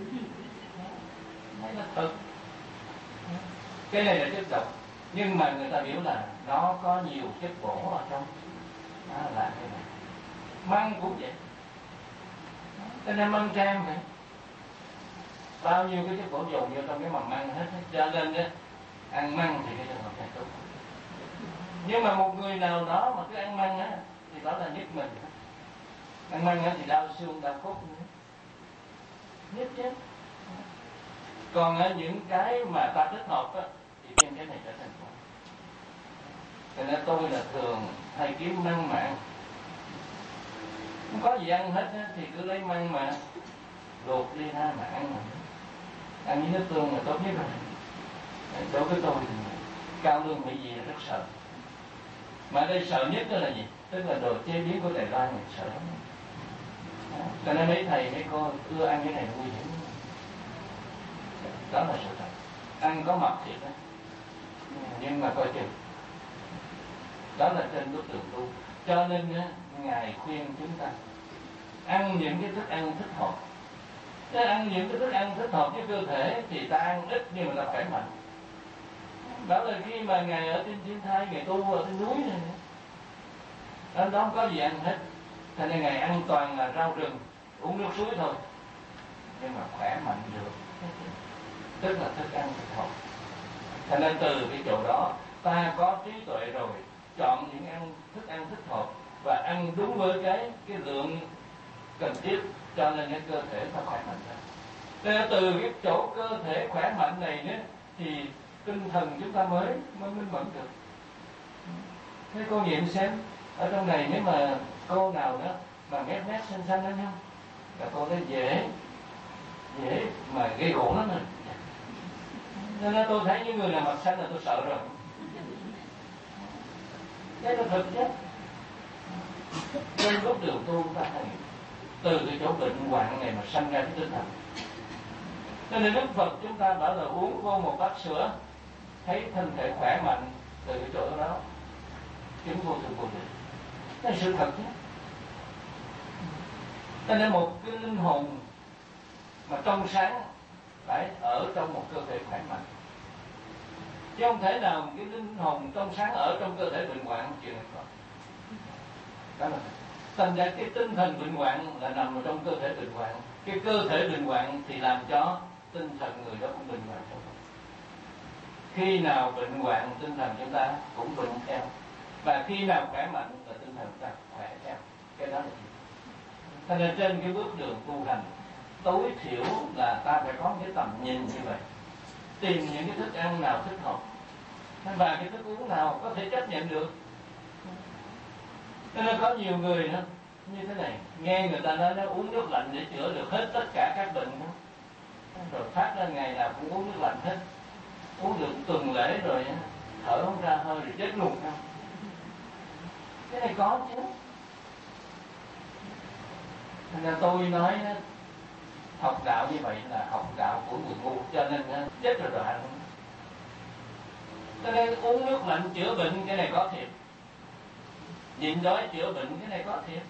B: Đấy là thực. Cái này là chất độc, nhưng mà người ta biểu là nó có nhiều chất bổ ở trong. Đó là cái này. Măng cũng vậy. Cho nên măng trang vậy, bao nhiêu cái chất bổ dồn vô trong cái mầm măng hết. Cho nên đó, ăn măng thì cái trường hợp này tốt. Nhưng mà một người nào đó mà cứ ăn măng á thì đó là nhất mình. Ăn măng á thì đau xương, đau cốt nữa. Nhất chứ. Còn ở những cái mà ta thích hợp á thì trên cái này trở thành khổ. Cho nên tôi là thường hay kiếm măng mạng. Không có gì ăn hết á thì cứ lấy măng mà luộc đi ha mà ăn mà. Ăn với nước tương là tốt nhất rồi. Đối với tôi cao lương mỹ vị là rất sợ. Mà đây sợ nhất đó là gì? Tức là đồ chế biến của Đài Loan mình sợ lắm. Cho nên mấy thầy mấy cô ưa ăn cái này là nguy hiểm. Đó là sự thật. Ăn có mập thiệt đó, nhưng mà coi chừng. Đó là trên bước đường tu. Cho nên á, Ngài khuyên chúng ta ăn những cái thức ăn thích hợp. Nếu ăn những cái thức ăn thích hợp với cơ thể thì ta ăn ít nhưng mà ta khỏe mạnh. Đó là khi mà Ngài ở trên thiên thai, Ngài tu ở trên núi này, đó, đó không có gì ăn hết. Cho nên Ngài ăn toàn là rau rừng, uống nước suối thôi, nhưng mà khỏe mạnh được. Tức là thức ăn thích hợp. Cho nên từ cái chỗ đó ta có trí tuệ rồi, chọn những ăn thức ăn thích hợp và ăn đúng với cái cái lượng cần thiết, cho nên cái cơ thể nó khỏe mạnh ra. Nên từ cái chỗ cơ thể khỏe mạnh này nữa thì tinh thần chúng ta mới mới minh mẫn được. Thế cô nghiệm xem, ở trong này nếu mà cô nào đó mà mét mét xanh xanh đó không, là cô thấy dễ dễ mà gây gỗ lắm rồi. Nên tôi thấy những người nào mặt xanh là tôi sợ rồi. Cái nó thực chứ. Trên lúc đường tu ta thấy từ cái chỗ bệnh hoạn này mà sanh ra cái tinh thần. Cho nên Đức Phật chúng ta bảo là uống vô một bát sữa, thấy thân thể khỏe mạnh, từ cái chỗ đó chứng vô thường vô định. Đó là sự thật chứ. Cho nên một cái linh hồn mà trong sáng phải ở trong một cơ thể khỏe mạnh, chứ không thể nào cái linh hồn trong sáng ở trong cơ thể bệnh hoạn chuyện này không. Đó là thành ra cái tinh thần bệnh hoạn là nằm ở trong cơ thể bệnh hoạn, cái cơ thể bệnh hoạn thì làm cho tinh thần người đó cũng bệnh hoạn. Khi nào bệnh hoạn tinh thần chúng ta cũng bệnh theo, và khi nào khỏe mạnh là tinh thần chúng ta khỏe theo. Cái đó là gì? Cho nên trên cái bước đường tu hành tối thiểu là ta phải có cái tầm nhìn như vậy, tìm những cái thức ăn nào thích hợp và cái thức uống nào có thể chấp nhận được. Cho nên có nhiều người đó, như thế này, nghe người ta nói nó uống nước lạnh để chữa được hết tất cả các bệnh đó. Rồi phát ra ngày nào cũng uống nước lạnh hết, uống được tuần lễ rồi thở không ra hơi rồi chết luôn không? Cái này có chứ. Nên tôi nói học đạo như vậy là học đạo của người ngu, cho nên chết rồi rồi hạnh. Cho nên uống nước lạnh chữa bệnh cái này có thiệt, nhịn đói chữa bệnh cái này có thiệt.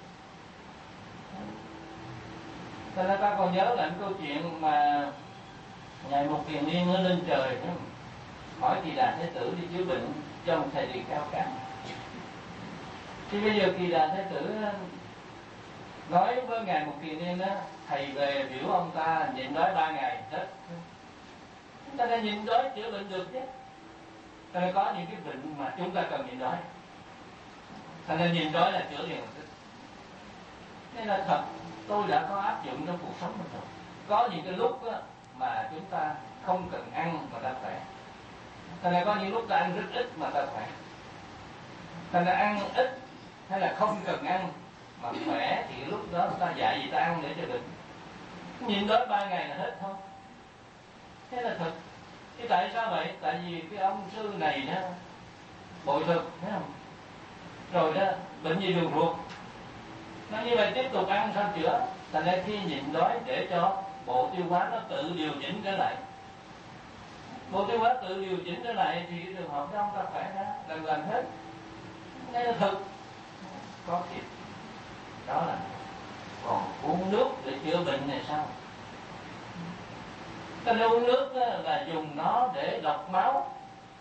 B: Cho nên ta còn nhớ lại câu chuyện mà Ngài Một Kiền Liên nó lên trời hỏi Kỳ Đà Thế Tử đi chữa bệnh cho một thầy tỳ kheo khác. Thì bây giờ Kỳ Đà Thế Tử nói với Ngài Một Kiền Liên đó, thầy về biểu ông ta nhịn đói ba ngày hết. Chúng ta đã nhịn đói chữa bệnh được chứ. Cho nên có những cái bệnh mà chúng ta cần nhịn đói, cho nên nhịn đói là chữa liền. Nên là thật, tôi đã có áp dụng trong cuộc sống mình rồi. Có những cái lúc đó mà chúng ta không cần ăn mà ta khỏe, cho nên có những lúc ta ăn rất ít mà ta khỏe. Cho nên ăn ít hay là không cần ăn mà khỏe thì lúc đó ta dạy gì ta ăn để cho bệnh. Nhịn đói ba ngày là hết thôi. Thế là thật. Thế tại sao vậy? Tại vì cái ông sư này đó bội thực, thấy không? Rồi đó, bệnh gì đường ruột. Nó như vậy tiếp tục ăn sao chữa? Thành ra khi nhịn đói để cho bộ tiêu hóa nó tự điều chỉnh trở lại. Bộ tiêu hóa tự điều chỉnh trở lại thì cái trường hợp đó ông ta khỏe ra, lần lần hết. Đây là thực. Có thiệt. Đó là còn uống nước để chữa bệnh này sao? Cho nên uống nước là dùng nó để lọc máu.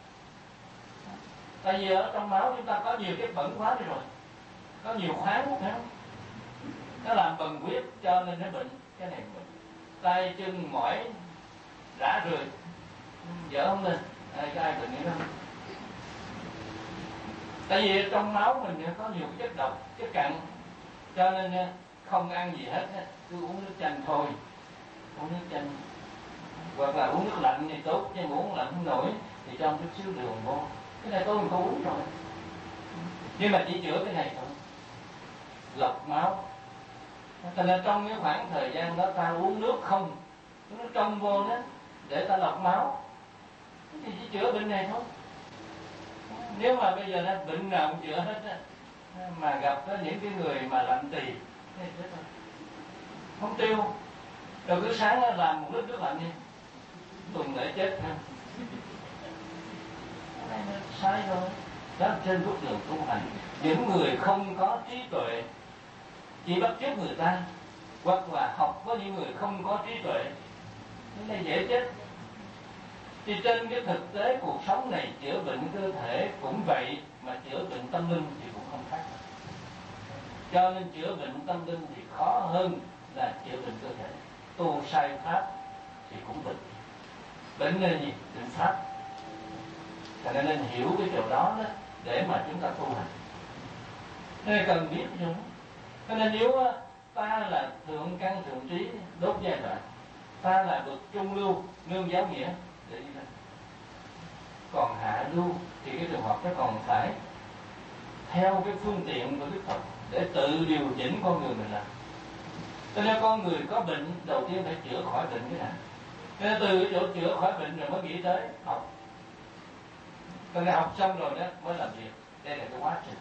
B: Tại vì ở trong máu chúng ta có nhiều cái bẩn quá đi rồi, có nhiều khoáng phải không? Nó làm bần huyết cho nên nó bệnh. Cái này bệnh tay chân mỏi rã rời, dở không lên. Ai có ai bệnh nữa không? Tại vì trong máu mình có nhiều chất độc, chất cặn, cho nên không ăn gì hết, cứ uống nước chanh thôi. Uống nước chanh hoặc là uống nước lạnh thì tốt, nhưng uống lạnh không nổi thì cho chút xíu đường vô. Cái này tôi không có uống rồi, nhưng mà chỉ chữa cái này thôi, lọc máu. Cho nên trong cái khoảng thời gian đó ta uống nước không, uống nước trong vô đó để ta lọc máu. thì chỉ chữa bệnh này thôi. Nếu mà bây giờ nó bệnh nào cũng chữa hết á, mà gặp có những cái người mà lạnh tỳ thì chết rồi, không tiêu, rồi cứ sáng nó làm một lít nước lạnh đi, tuần lễ chết ha. Cái này nó sai rồi. Đó là trên bước đường tu hành. Những người không có trí tuệ chỉ bắt chước người ta, hoặc là học với những người không có trí tuệ, cái này dễ chết. Thì trên cái thực tế cuộc sống này, chữa bệnh cơ thể cũng vậy, mà chữa bệnh tâm linh thì cũng không khác. Cho nên chữa bệnh tâm linh thì khó hơn là chữa bệnh cơ thể. Tu sai pháp thì cũng bệnh. Bệnh là gì? Bệnh pháp. Cho nên nên hiểu cái điều đó, đó để mà chúng ta tu hành. Nên cần biết như đó. Cho nên nếu ta là thượng căn thượng trí đốt giai đoạn, ta là bậc trung lưu nương giáo nghĩa để đi lên, còn hạ lưu thì cái trường hợp nó còn phải theo cái phương tiện của Đức Phật để tự điều chỉnh con người mình làm. Cho nên con người có bệnh đầu tiên phải chữa khỏi bệnh cái nào. Nên từ cái chỗ chữa khỏi bệnh rồi mới nghĩ tới học. Cho nên học xong rồi đó mới làm việc. Đây là cái quá trình.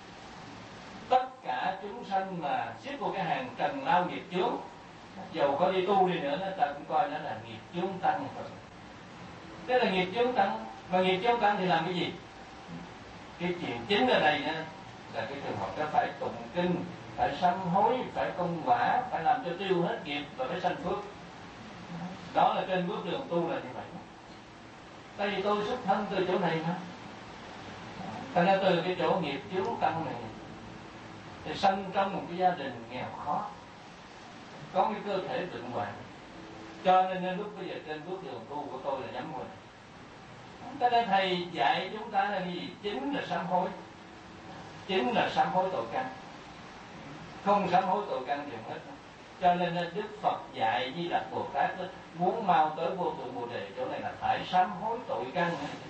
B: Tất cả chúng sanh mà xếp vào cái hàng trần lao nghiệp chướng, dầu có đi tu đi nữa, nó ta cũng coi nó là nghiệp chướng tăng. Thế là nghiệp chướng tăng. Và nghiệp chướng tăng thì làm cái gì? Cái chuyện chính ở đây đó là cái trường hợp đó phải tụng kinh, phải sám hối, phải công quả, phải làm cho tiêu hết nghiệp và phải sanh phước. Đó là trên bước đường tu là như vậy. Tại vì tôi xuất thân từ chỗ này mà. Thành ra từ cái chỗ nghiệp chướng tăng này thì sanh trong một cái gia đình nghèo khó, có cái cơ thể bệnh hoạn. Cho nên, nên lúc bây giờ trên bước đường tu của tôi là nhắm rồi. Cho nên thầy dạy chúng ta là gì? Chính là sám hối. Chính là sám hối tội căn. Không sám hối tội căn thì không hết. Cho nên Đức Phật dạy Di Lặc Bồ Tát đó, muốn mau tới vô thượng Bồ Đề, chỗ này là phải sám hối tội căn.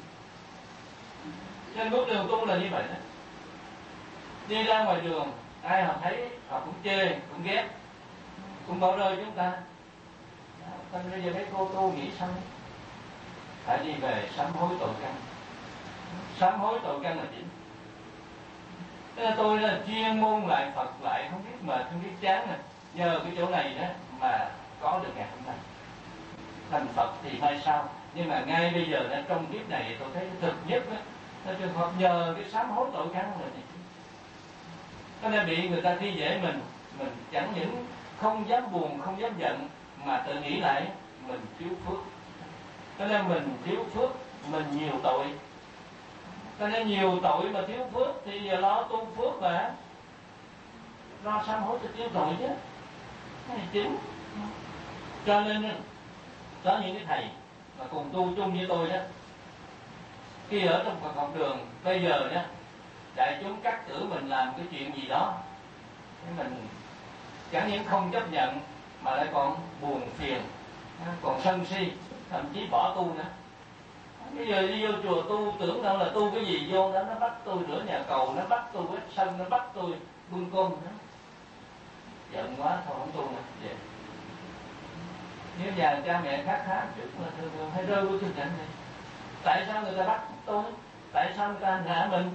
B: Trên bước đường tu là như vậy đó. Đi ra ngoài đường, ai họ thấy họ cũng chê, cũng ghét, cũng bỏ rơi chúng ta. Nên bây giờ mấy cô tu nghĩ sao? Phải đi về sám hối tội căn. Sám hối tội căn là chính. Thế là tôi là chuyên môn lại Phật lại, không biết mệt, không biết chán nè. Nhờ cái chỗ này đó mà có được ngày hôm nay. Thành Phật thì mai sau. Nhưng mà ngay bây giờ đó, trong kiếp này tôi thấy thực nhất đó, là trường hợp nhờ cái sám hối tội căn là gì? Cho nên bị người ta khi dễ mình, mình chẳng những không dám buồn, không dám giận, mà tự nghĩ lại mình thiếu phước. Cho nên mình thiếu phước, mình nhiều tội. Cho nên nhiều tội mà thiếu phước thì giờ lo tu phước mà lo sám hối cho tiêu tội chứ. Cái này chính. Cho nên có những cái thầy mà cùng tu chung với tôi đó, khi ở trong Phật học đường bây giờ đó, đại chúng cắt cử mình làm cái chuyện gì đó, mình chẳng những không chấp nhận mà lại còn buồn phiền, còn sân si, thậm chí bỏ tu nữa. Bây giờ đi vô chùa tu tưởng đâu là tu cái gì, vô đó nó bắt tôi rửa nhà cầu, nó bắt tôi quét sân, nó bắt tôi buôn cơm nữa. Giận quá thôi không tu nữa về. Nếu nhà cha mẹ khác khác chút là thường thường hay rơi vô trường cảnh này. Tại sao người ta bắt tôi? Tại sao người ta ngã mình?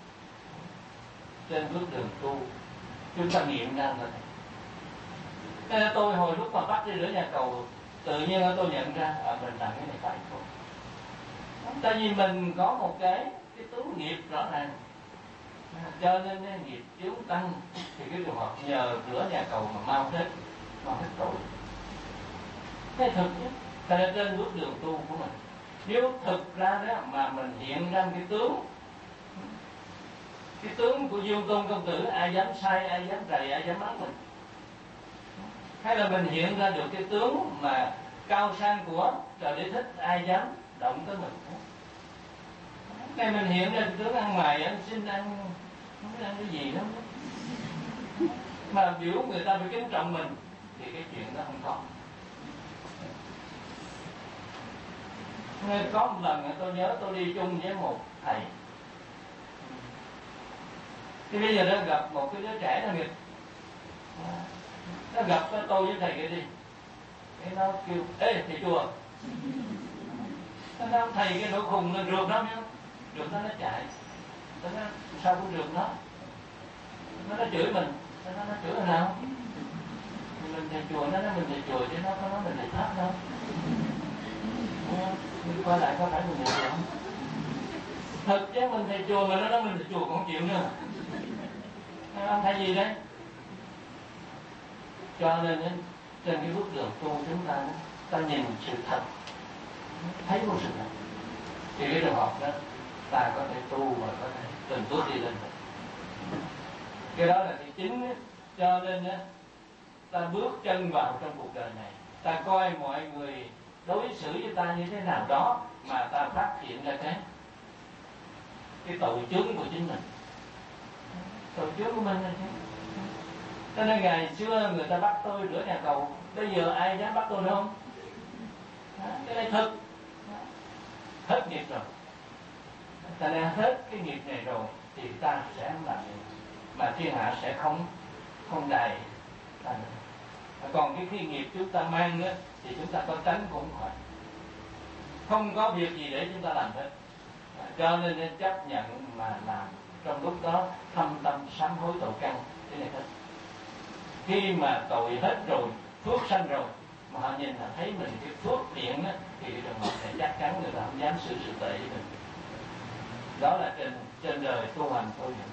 B: Trên bước đường tu chúng ta nghiệm ra rồi. Thế nên tôi hồi lúc mà bắt đi rửa nhà cầu, tự nhiên tôi nhận ra à, mình làm cái này phải không? Tại vì mình có một cái cái tướng nghiệp rõ ràng, cho nên cái nghiệp chướng tăng thì cái trường hợp nhờ rửa nhà cầu mà mau hết, mau hết tội. Thế thực chứ, tại nên trên bước đường tu của mình, nếu thực ra đó mà mình hiện ra cái tướng, cái tướng của Dương Tôn Công Tử, ai dám sai, ai dám rầy, ai dám mắng mình. Hay là mình hiện ra được cái tướng mà cao sang của Trời Đế Thích, ai dám động tới mình. Này mình hiện ra cái tướng ăn mày, ăn xin, ăn không biết ăn cái gì đó, mà biểu người ta phải kính trọng mình thì cái chuyện đó không có. Nên có một lần tôi nhớ tôi đi chung với một thầy, thì bây giờ nó gặp một cái đứa trẻ nó nghiệp, nó gặp tôi với thầy kia đi, cái nó kêu ê thầy chùa, Nó thầy cái nỗi khùng nó rượt nó không? Rượt nó nó chạy. Nó nói, sao cũng rượt nó? Nó nó chửi mình. Nó nói, nó chửi hồi nào? Mình thầy chùa, nó nói mình thầy chùa chứ nó có nói mình thầy Pháp đâu. Mình qua lại có phải mình thầy chùa không? Thật chứ mình thầy chùa mà nó nói mình thầy chùa còn chịu nữa. Ông thầy gì đấy? Cho nên trên cái bước đường tu chúng ta, ta nhìn sự thật, thấy một sự thật, thì cái đường học đó ta có thể tu và có thể từng bước đi lên. Cái đó là cái chính. Cho nên ta bước chân vào trong cuộc đời này, ta coi mọi người đối xử với ta như thế nào đó mà ta phát hiện ra cái cái tội chướng của chính mình. Tội chướng của mình là chứ. Cho nên ngày xưa người ta bắt tôi rửa nhà cầu, bây giờ ai dám bắt tôi nữa không? Cái này thực hết nghiệp rồi. Ta nên hết cái nghiệp này rồi thì ta sẽ làm gì? Mà thiên hạ sẽ không không đày ta nữa. Còn cái khi nghiệp chúng ta mang á, thì chúng ta có tránh cũng khỏi. Không có việc gì để chúng ta làm hết. Cho nên nên chấp nhận mà làm. Trong lúc đó thâm tâm sám hối tội căn. Thế này hết. Khi mà tội hết rồi, phước sanh rồi, mà họ nhìn là thấy mình cái phước thiện á, thì cái trường hợp này chắc chắn người ta không dám xử sự tệ với mình. Đó là trên trên đời tu hành tôi nhận.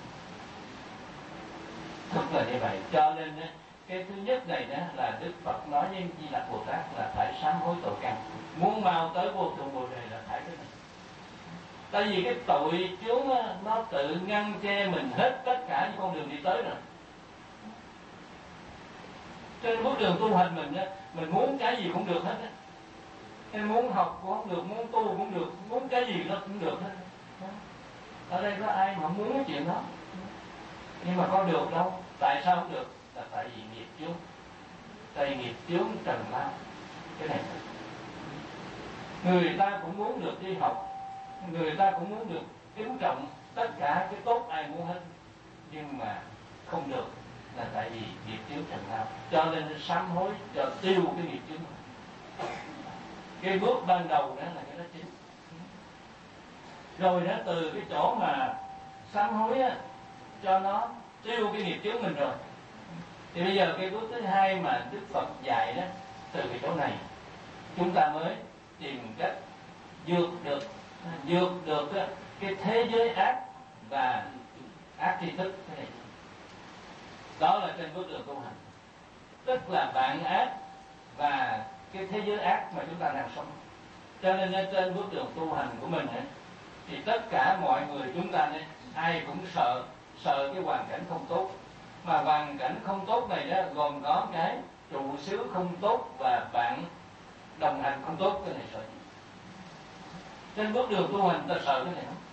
B: Thực là như vậy. Cho nên á, cái thứ nhất này đó là Đức Phật nói với Di Lặc Bồ Tát là phải sám hối tội căn. Muốn mau tới vô thượng Bồ Đề là phải cái này. Tại vì cái tội chướng á, nó tự ngăn che mình hết tất cả những con đường đi tới rồi. Trên bước đường tu hành mình á, mình muốn cái gì cũng được hết á. Em muốn học cũng không được, muốn tu cũng được, muốn cái gì nó cũng được hết. Ở đây có ai mà muốn cái chuyện đó? Nhưng mà có được đâu. Tại sao không được? Là tại vì nghiệp chướng. Tại vì nghiệp chướng trần lao. Cái này người ta cũng muốn được đi học, người ta cũng muốn được kính trọng tất cả cái tốt ai muốn hết, nhưng mà không được là tại vì nghiệp chướng trần lao. Cho nên sám hối cho tiêu cái nghiệp chướng. Cái bước ban đầu đó là cái đó chính. Rồi đó từ cái chỗ mà sám hối á, cho nó tiêu cái nghiệp chướng mình rồi, thì bây giờ cái bước thứ hai mà Đức Phật dạy đó, từ cái chỗ này chúng ta mới tìm cách vượt được vượt được cái thế giới ác và ác tri thức. Cái này đó là trên bước đường tu hành, tức là bạn ác và cái thế giới ác mà chúng ta đang sống. Cho nên trên bước đường tu hành của mình ấy, thì tất cả mọi người chúng ta ấy, ai cũng sợ sợ cái hoàn cảnh không tốt. Mà hoàn cảnh không tốt này đó gồm có cái trụ xứ không tốt và bạn đồng hành không tốt. Cái này sợ. Trên bước đường tu hành ta sợ cái này không?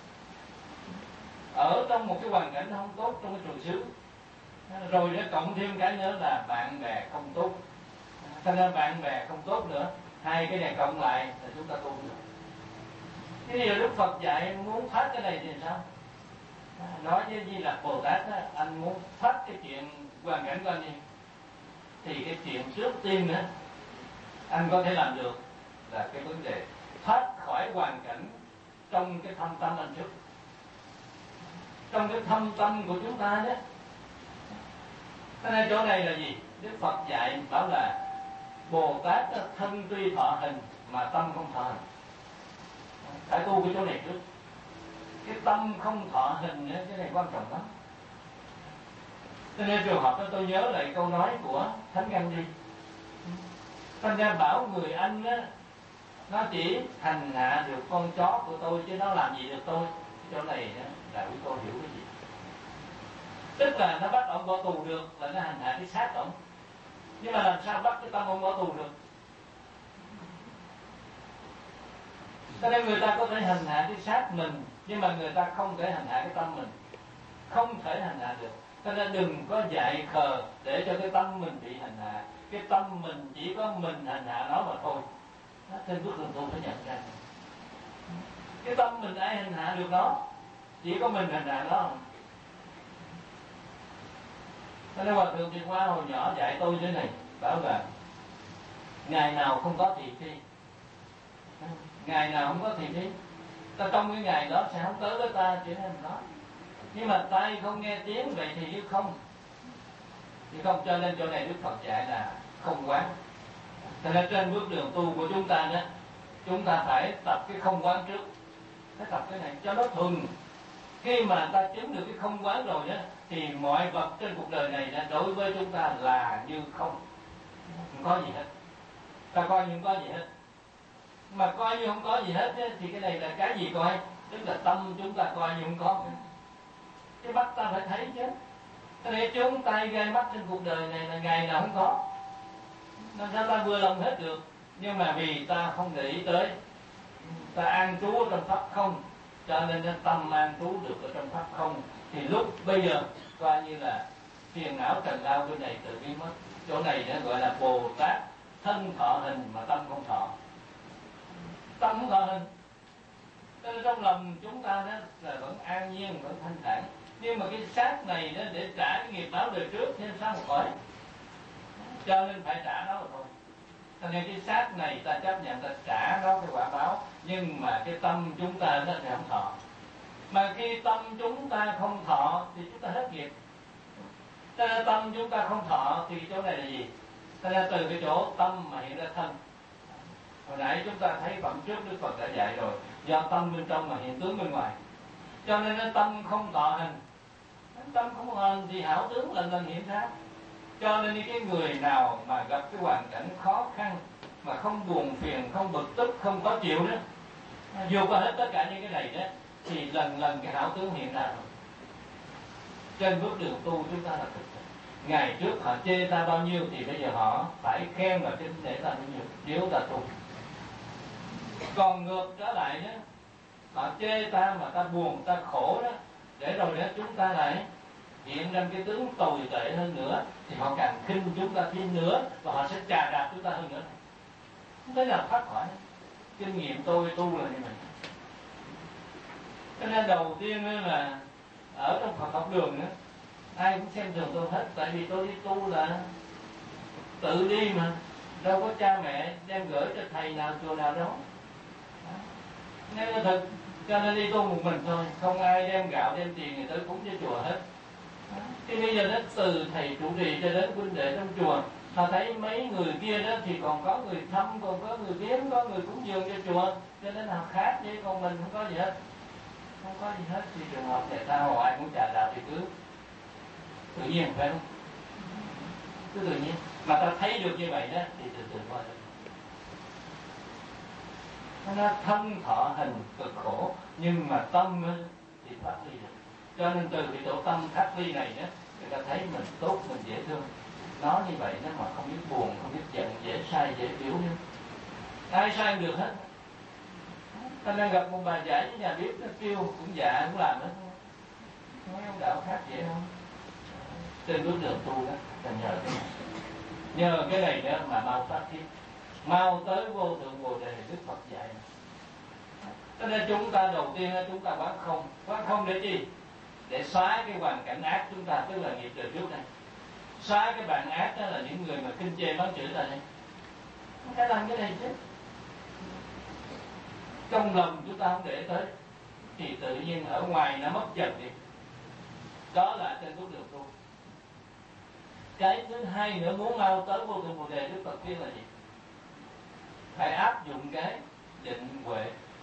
B: Ở trong một cái hoàn cảnh không tốt trong cái trụ xứ, rồi nó cộng thêm cái nữa là bạn bè không tốt. Cho nên bạn bè không tốt nữa, hai cái này cộng lại là chúng ta tu được. Cái điều Đức Phật dạy muốn thoát cái này thì sao? Nói với Di Lặc Bồ Tát á, anh muốn thoát cái chuyện hoàn cảnh của anh đi, thì cái chuyện trước tiên nữa anh có thể làm được là cái vấn đề thoát khỏi hoàn cảnh trong cái thâm tâm anh trước. Trong cái thâm tâm của chúng ta đó. Cái này chỗ này là gì? Đức Phật dạy bảo là Bồ Tát thân tuy thọ hình mà tâm không thọ hình. Phải tu cái chỗ này trước. Cái tâm không thọ hình ấy, cái này quan trọng lắm. Cho nên trường hợp đó tôi nhớ lại câu nói của Thánh Gandhi. Thành ra bảo người Anh á, nó chỉ hành hạ được con chó của tôi chứ nó làm gì được tôi. Chỗ này á, là quý cô hiểu cái gì? Tức là nó bắt ông bỏ tù được là nó hành hạ cái xác ông. Nhưng mà làm sao bắt cái tâm ông bỏ tù được? Cho nên người ta có thể hành hạ cái xác mình, nhưng mà người ta không thể hành hạ cái tâm mình. Không thể hành hạ được. Cho nên đừng có dại khờ để cho cái tâm mình bị hành hạ. Cái tâm mình chỉ có mình hành hạ nó mà thôi. Nó trên bước đường tu phải nhận ra. Cái tâm mình ai hành hạ được nó? Chỉ có mình hành hạ nó. Cho nên Hòa Thượng Thiện Hoa hồi nhỏ dạy tôi thế này, bảo là ngày nào không có thị phi,
E: ngày nào không có thì đi ta trong cái ngày đó sẽ không tới với ta chỉ nên đó. Nhưng mà tay không nghe tiếng vậy thì như không, chứ không. Cho nên chỗ này Đức Phật dạy là không quán. Cho nên trên bước đường tu của chúng ta đó, chúng ta phải tập cái không quán trước, phải tập cái này cho nó thuần. Khi mà ta chứng được cái không quán rồi đó, thì mọi vật trên cuộc đời này đó, đối với chúng ta là như không, không có gì hết. Ta coi như không có gì hết. Mà coi như không có gì hết ấy, thì cái này là cái gì coi? Tức là tâm chúng ta coi như không có. Cái mắt ta phải thấy chứ. Cái này chúng tay gai mắt trên cuộc đời này là ngày nào không có. Nên ta vừa lòng hết được. Nhưng mà vì ta không để ý tới, ta an trú ở trong pháp không, cho nên tâm an trú được ở trong pháp không, thì lúc bây giờ coi như là phiền não trần đau bên này tự biến mất. Chỗ này nó gọi là Bồ Tát thân thọ hình mà tâm không thọ. Tâm không thọ hình, cho nên trong lòng chúng ta đó là vẫn an nhiên, vẫn thanh thản. Nhưng mà cái xác này đó để trả cái nghiệp báo đời trước thêm sao một khỏi, cho nên phải trả nó rồi thôi. Cho nên cái xác này ta chấp nhận ta trả nó cái quả báo, nhưng mà cái tâm chúng ta nó thì không thọ. Mà khi tâm chúng ta không thọ thì chúng ta hết nghiệp. Cho nên tâm chúng ta không thọ thì chỗ này là gì? Cho nên từ cái chỗ tâm mà hiện ra thân. Hồi nãy chúng ta thấy phẩm trước Đức Phật đã dạy rồi, do tâm bên trong mà hiện tướng bên ngoài. Cho nên cái tâm không thọ hình. Tâm không thọ hình thì hảo tướng lần lần hiện ra. Cho nên cái người nào mà gặp cái hoàn cảnh khó khăn mà không buồn phiền, không bực tức, không khó chịu đó, vượt qua hết tất cả những cái này đó, thì lần lần cái hảo tướng hiện ra rồi. Trên bước đường tu chúng ta là thực sự. Ngày trước họ chê ta bao nhiêu thì bây giờ họ phải khen và kính để ta bao nhiêu, nếu ta tu. Còn ngược trở lại đó, họ chê ta mà ta buồn, ta khổ đó, để rồi đó chúng ta lại hiện ra cái tướng tồi tệ hơn nữa, thì họ càng khinh chúng ta thêm nữa, và họ sẽ chà đạp chúng ta hơn nữa. Không thể nào thoát khỏi. Kinh nghiệm tôi tu là như vậy. Cho nên đầu tiên là ở trong Phật học đường đó, ai cũng xem thường tôi hết, tại vì tôi đi tu là tự đi mà, đâu có cha mẹ đem gửi cho thầy nào chùa nào đâu. Nên là thật, cho nên đi tu một mình thôi, không ai đem gạo đem tiền người tới cúng cho chùa hết. Thì bây giờ nó từ thầy trụ trì cho đến huynh đệ trong chùa, họ thấy mấy người kia đó thì còn có người thăm, còn có người viếng, có người cúng dường cho chùa, cho nên họ khác chứ còn mình không có gì hết. Không có gì hết thì trường hợp này tha hồ ai cũng chà đạp thì cứ tự nhiên, phải không? Cứ tự nhiên. Mà ta thấy được như vậy đó thì từ từ qua được. Nó thân thọ hình cực khổ, nhưng mà tâm thì thoát ly được. Cho nên từ cái chỗ tâm thoát ly này đó, người ta thấy mình tốt, mình dễ thương. Nó như vậy nó mà không biết buồn, không biết giận, dễ sai, dễ biểu nữa. Ai sai được hết. Cho nên gặp một bà giải với nhà bếp, nó kêu cũng dạ cũng làm hết. Nói ông đạo khác vậy không? Trên bước đường tu đó, là nhờ cái này. Nhờ cái này đó mà mau phát thiết, mau tới vô thượng Bồ Đề Đức Phật dạy. Cho nên chúng ta đầu tiên chúng ta quán không. Quán không để chi? Để xóa cái hoàn cảnh ác chúng ta, tức là nghiệp đời trước này. Xóa cái bạn ác đó là những người mà kinh chê mắng chửi ta này. Không phải làm cái này chứ. Trong lòng chúng ta không để tới, thì tự nhiên ở ngoài nó mất dần đi. Đó là trên bước đường tu. Cái thứ hai nữa, muốn mau tới vô thượng Bồ Đề Đức Phật khuyên là gì? Phải áp dụng cái định huệ.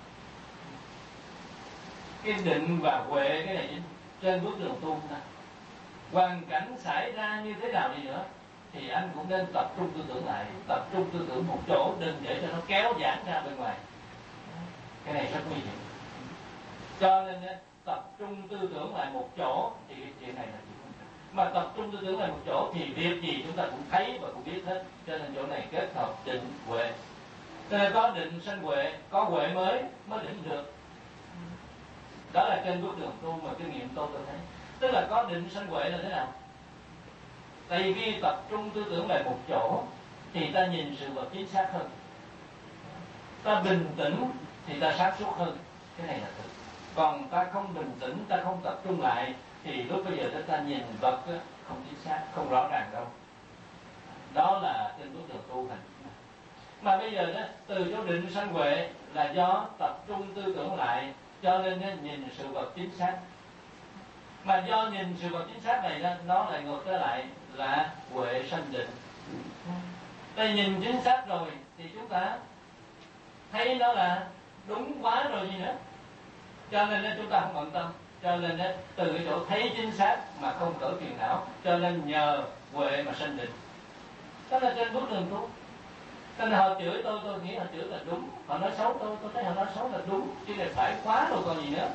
E: Cái định và huệ cái này trên bước đường tu ta. Hoàn cảnh xảy ra như thế nào đi nữa thì anh cũng nên tập trung tư tưởng lại, tập trung tư tưởng một chỗ, đừng để cho nó kéo giãn ra bên ngoài. Cái này rất nguy hiểm. Cho nên tập trung tư tưởng lại một chỗ thì cái chuyện này là chuyện không được. Mà tập trung tư tưởng lại một chỗ thì việc gì chúng ta cũng thấy và cũng biết hết. Cho nên chỗ này kết hợp định huệ. Cho nên có định sanh huệ, có huệ mới mới định được. Đó là trên bước đường tu mà kinh nghiệm tôi tôi thấy. Tức là có định sanh huệ là thế nào? Tại vì tập trung tư tưởng lại một chỗ thì ta nhìn sự vật chính xác hơn. Ta bình tĩnh thì ta sáng suốt hơn. Cái này là thực. Còn ta không bình tĩnh, ta không tập trung lại thì lúc bây giờ ta nhìn vật không chính xác, không rõ ràng đâu. Đó là trên bước đường tu hành. Mà bây giờ đó, từ chỗ định sanh huệ là do tập trung tư tưởng lại, cho nên nó nhìn sự vật chính xác. Mà do nhìn sự vật chính xác này đó, nó lại ngược trở lại là huệ sanh định. Đây nhìn chính xác rồi thì chúng ta thấy nó là đúng quá rồi gì nữa, cho nên chúng ta không bận tâm. Cho nên từ cái chỗ thấy chính xác mà không cởi phiền não, cho nên nhờ huệ mà sanh định. Đó là trên bước đường tu. Cho nên họ chửi tôi, tôi nghĩ họ chửi là đúng. Họ nói xấu tôi, tôi thấy họ nói xấu là đúng. Chứ là phải quá rồi còn gì nữa.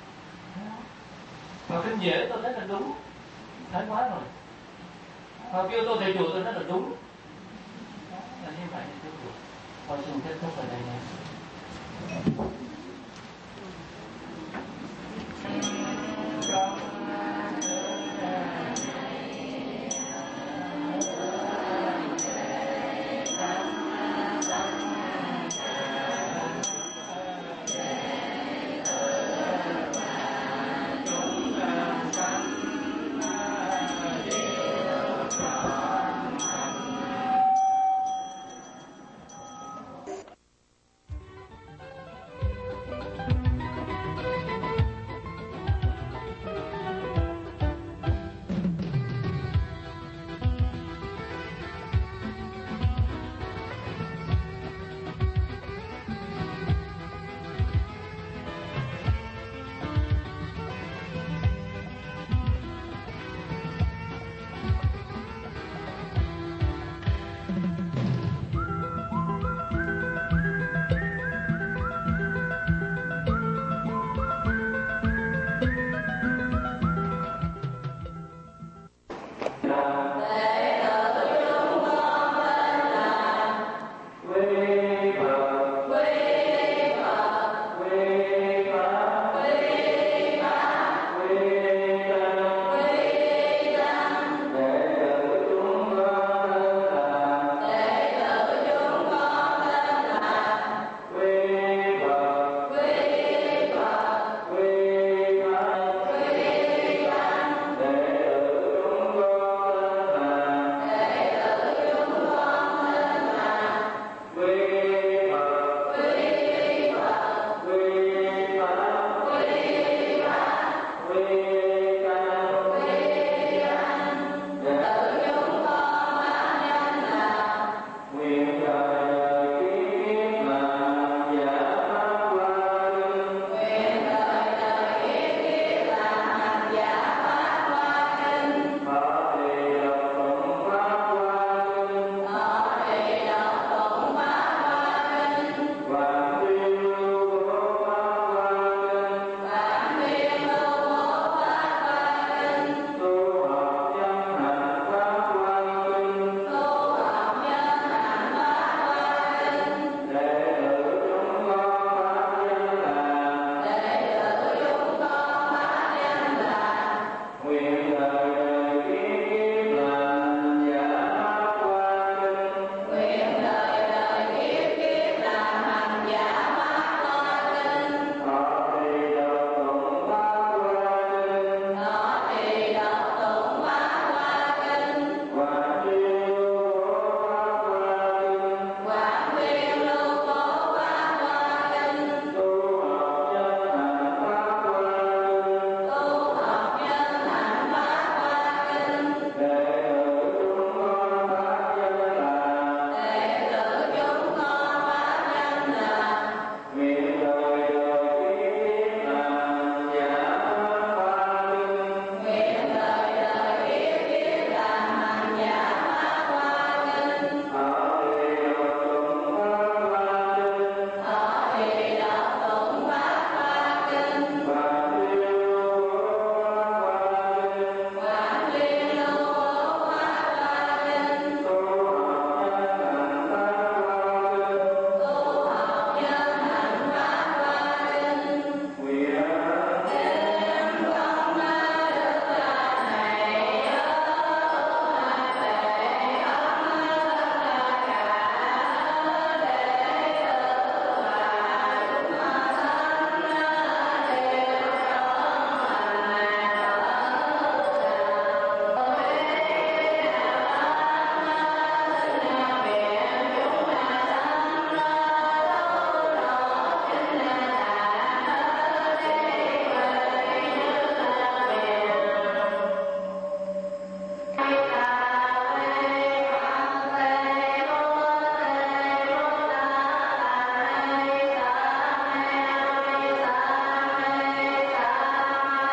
E: Họ khinh dễ tôi thấy là đúng, phải quá rồi. Họ kêu tôi thầy chùa tôi thấy là đúng. Đó là như vậy thì tôi được. Tôi xin kết thúc ở đây nha.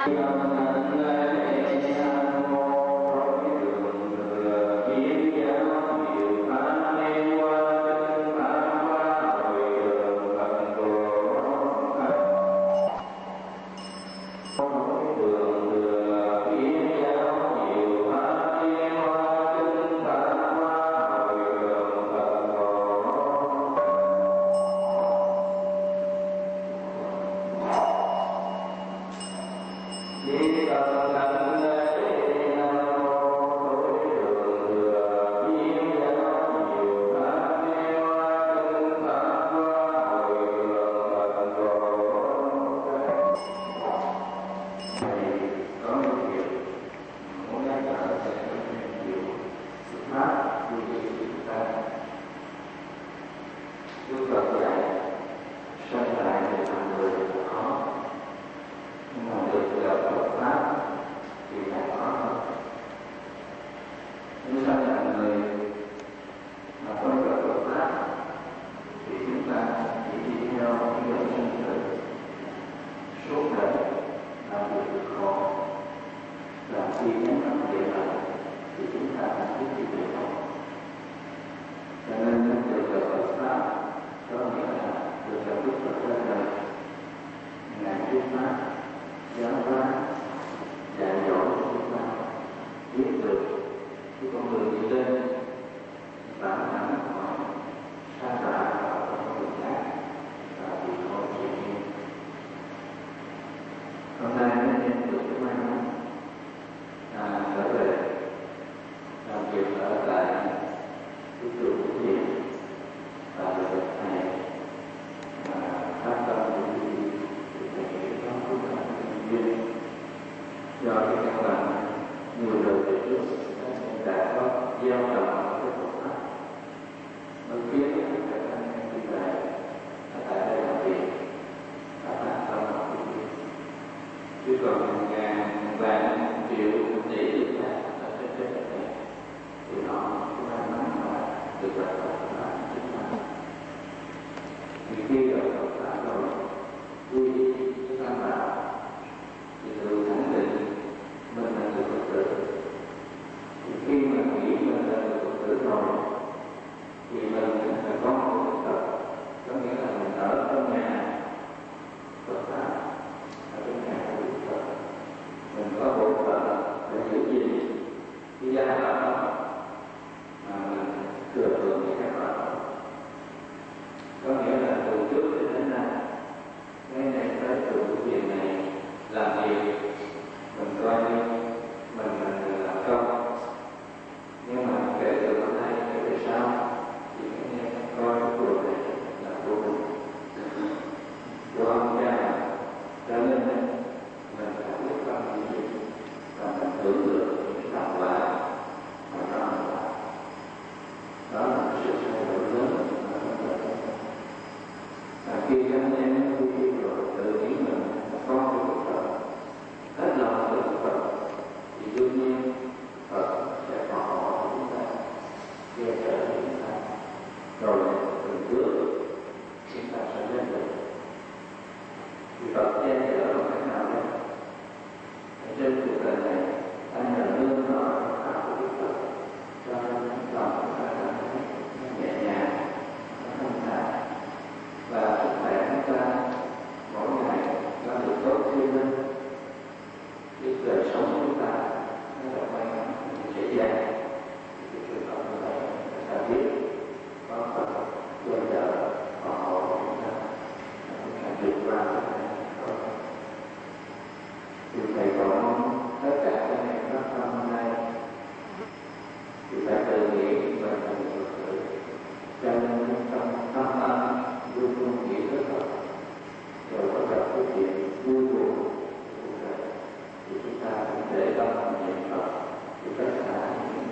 B: để tâm niệm Phật thì tất cả những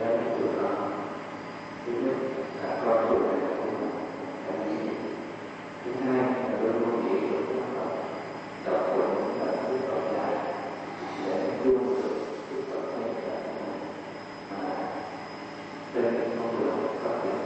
B: đến tụi con. Thứ nhất là con tụi này cũng là gì. Thứ hai là luôn luôn nghĩ được các Phật, tập tụng và Đức Phật dạy để luôn được Đức Phật dạy mà trên con đường Phật dạy